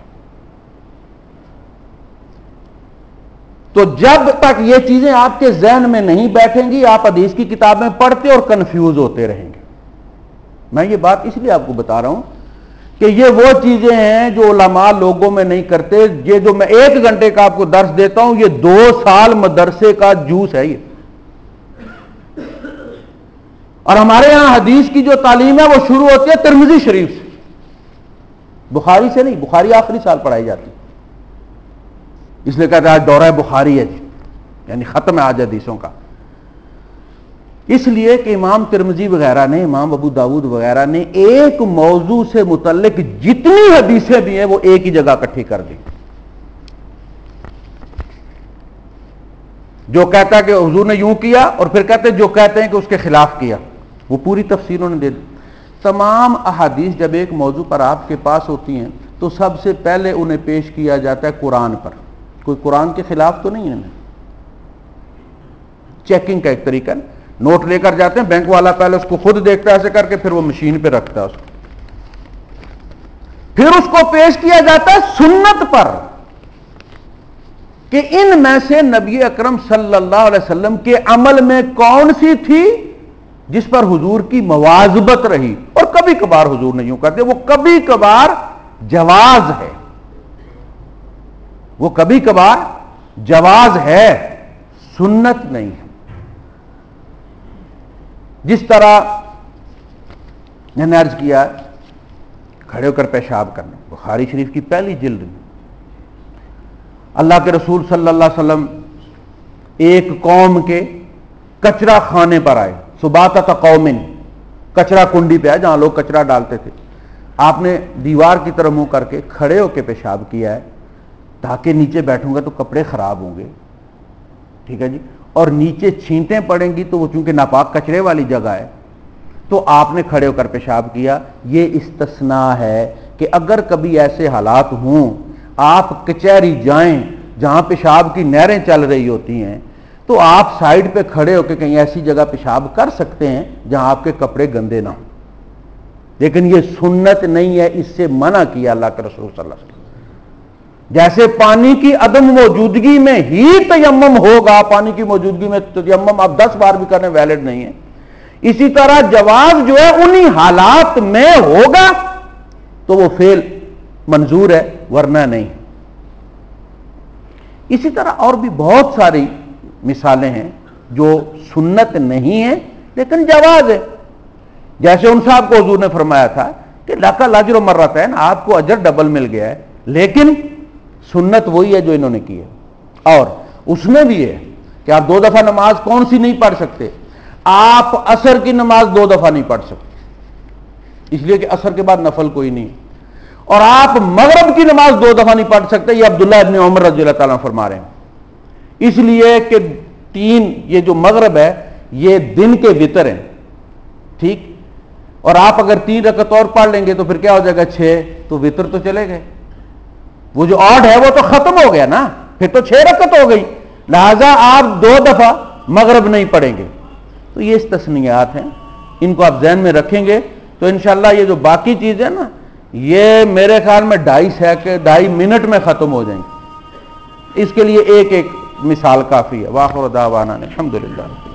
Speaker 1: تو جب تک یہ چیزیں آپ کے ذہن میں نہیں بیٹھیں گی آپ حدیث کی کتابیں پڑھتے اور کنفیوز ہوتے رہیں گے. میں یہ بات اس لیے آپ کو بتا رہا ہوں کہ یہ وہ چیزیں ہیں جو علماء لوگوں میں نہیں کرتے. یہ جو میں ایک گھنٹے کا آپ کو درس دیتا ہوں یہ دو سال مدرسے کا جوس ہے یہ. اور ہمارے یہاں حدیث کی جو تعلیم ہے وہ شروع ہوتی ہے ترمذی شریف سے، بخاری سے نہیں. بخاری آخری سال پڑھائی جاتی، اس لیے کہتے ہیں آج دورہ بخاری ہے جی، یعنی ختم ہے آج حدیثوں کا. اس لیے کہ امام ترمذی وغیرہ نے، امام ابو داود وغیرہ نے ایک موضوع سے متعلق جتنی حدیثیں دی ہیں وہ ایک ہی جگہ اکٹھی کر دی. جو کہتا ہے کہ حضور نے یوں کیا، اور پھر کہتے ہیں جو کہتے ہیں کہ اس کے خلاف کیا، وہ پوری تفسیر انہوں نے دے دی. تمام احادیث جب ایک موضوع پر آپ کے پاس ہوتی ہیں تو سب سے پہلے انہیں پیش کیا جاتا ہے قرآن پر. کوئی قرآن کے خلاف تو نہیں ہے. چیکنگ کا ایک طریقہ ہے، نوٹ لے کر جاتے ہیں، بینک والا پہلے اس کو خود دیکھتا ہے ایسے کر کے، پھر وہ مشین پہ رکھتا ہے اس کو، پھر اس کو پیش کیا جاتا ہے سنت پر کہ ان میں سے نبی اکرم صلی اللہ علیہ وسلم کے عمل میں کون سی تھی جس پر حضور کی مواظبت رہی. اور کبھی کبھار حضور نے یوں کہتے، وہ کبھی کبھار جواز ہے، وہ کبھی کبھار جواز ہے، سنت نہیں ہے. جس طرح میں نے عرض کیا کھڑے ہو کر پیشاب کرنا، بخاری شریف کی پہلی جلد میں اللہ کے رسول صلی اللہ علیہ وسلم ایک قوم کے کچرا خانے پر آئے، سباتۃ قوم، کچرا کنڈی پہ آئے جہاں لوگ کچرا ڈالتے تھے. آپ نے دیوار کی طرف منہ کر کے کھڑے ہو کے پیشاب کیا ہے تاکہ نیچے بیٹھوں گا تو کپڑے خراب ہوں گے، ٹھیک ہے جی، اور نیچے چھینٹیں پڑیں گی تو وہ چونکہ ناپاک کچرے والی جگہ ہے تو آپ نے کھڑے ہو کر پیشاب کیا. یہ استثناء ہے کہ اگر کبھی ایسے حالات ہوں آپ کچہری جائیں جہاں پیشاب کی نہریں چل رہی ہوتی ہیں تو آپ سائیڈ پہ کھڑے ہو کے کہیں ایسی جگہ پیشاب کر سکتے ہیں جہاں آپ کے کپڑے گندے نہ ہوں، لیکن یہ سنت نہیں ہے، اس سے منع کیا اللہ کے رسول صلی اللہ علیہ وسلم. جیسے پانی کی عدم موجودگی میں ہی تیمم ہوگا، پانی کی موجودگی میں تیمم آپ دس بار بھی کرنے ویلڈ نہیں ہے، اسی طرح جواز جو ہے انہی حالات میں ہوگا تو وہ فعل منظور ہے ورنہ نہیں. اسی طرح اور بھی بہت ساری مثالیں ہیں جو سنت نہیں ہیں لیکن جواز ہے. جیسے ان صاحب کو حضور نے فرمایا تھا کہ لک الاجر مرتین، آپ کو اجر ڈبل مل گیا ہے، لیکن سنت وہی ہے جو انہوں نے کی ہے. اور اس میں بھی ہے کہ آپ دو دفعہ نماز کون سی نہیں پڑھ سکتے، آپ عصر کی نماز دو دفعہ نہیں پڑھ سکتے اس لیے کہ عصر کے بعد نفل کوئی نہیں، اور آپ مغرب کی نماز دو دفعہ نہیں پڑھ سکتے، یہ عبداللہ ابن عمر رضی اللہ تعالیٰ فرما رہے ہیں، اس لیے کہ تین یہ جو مغرب ہے یہ دن کے وتر ہیں، ٹھیک، اور آپ اگر تین رکعت اور پڑھ لیں گے تو پھر کیا ہو جائے گا، چھ، تو وتر تو چلے گئے، وہ جو آڈ ہے وہ تو ختم ہو گیا نا، پھر تو چھ رکعت ہو گئی، لہذا آپ دو دفعہ مغرب نہیں پڑھیں گے. تو یہ استثنیات ہیں، ان کو آپ ذہن میں رکھیں گے تو انشاءاللہ یہ جو باقی چیز ہے نا یہ میرے خیال میں ڈھائی سیکنڈ ڈھائی منٹ میں ختم ہو جائیں گے. اس کے لیے ایک ایک مثال کافی ہے. وآخر دعوانا الحمدللہ.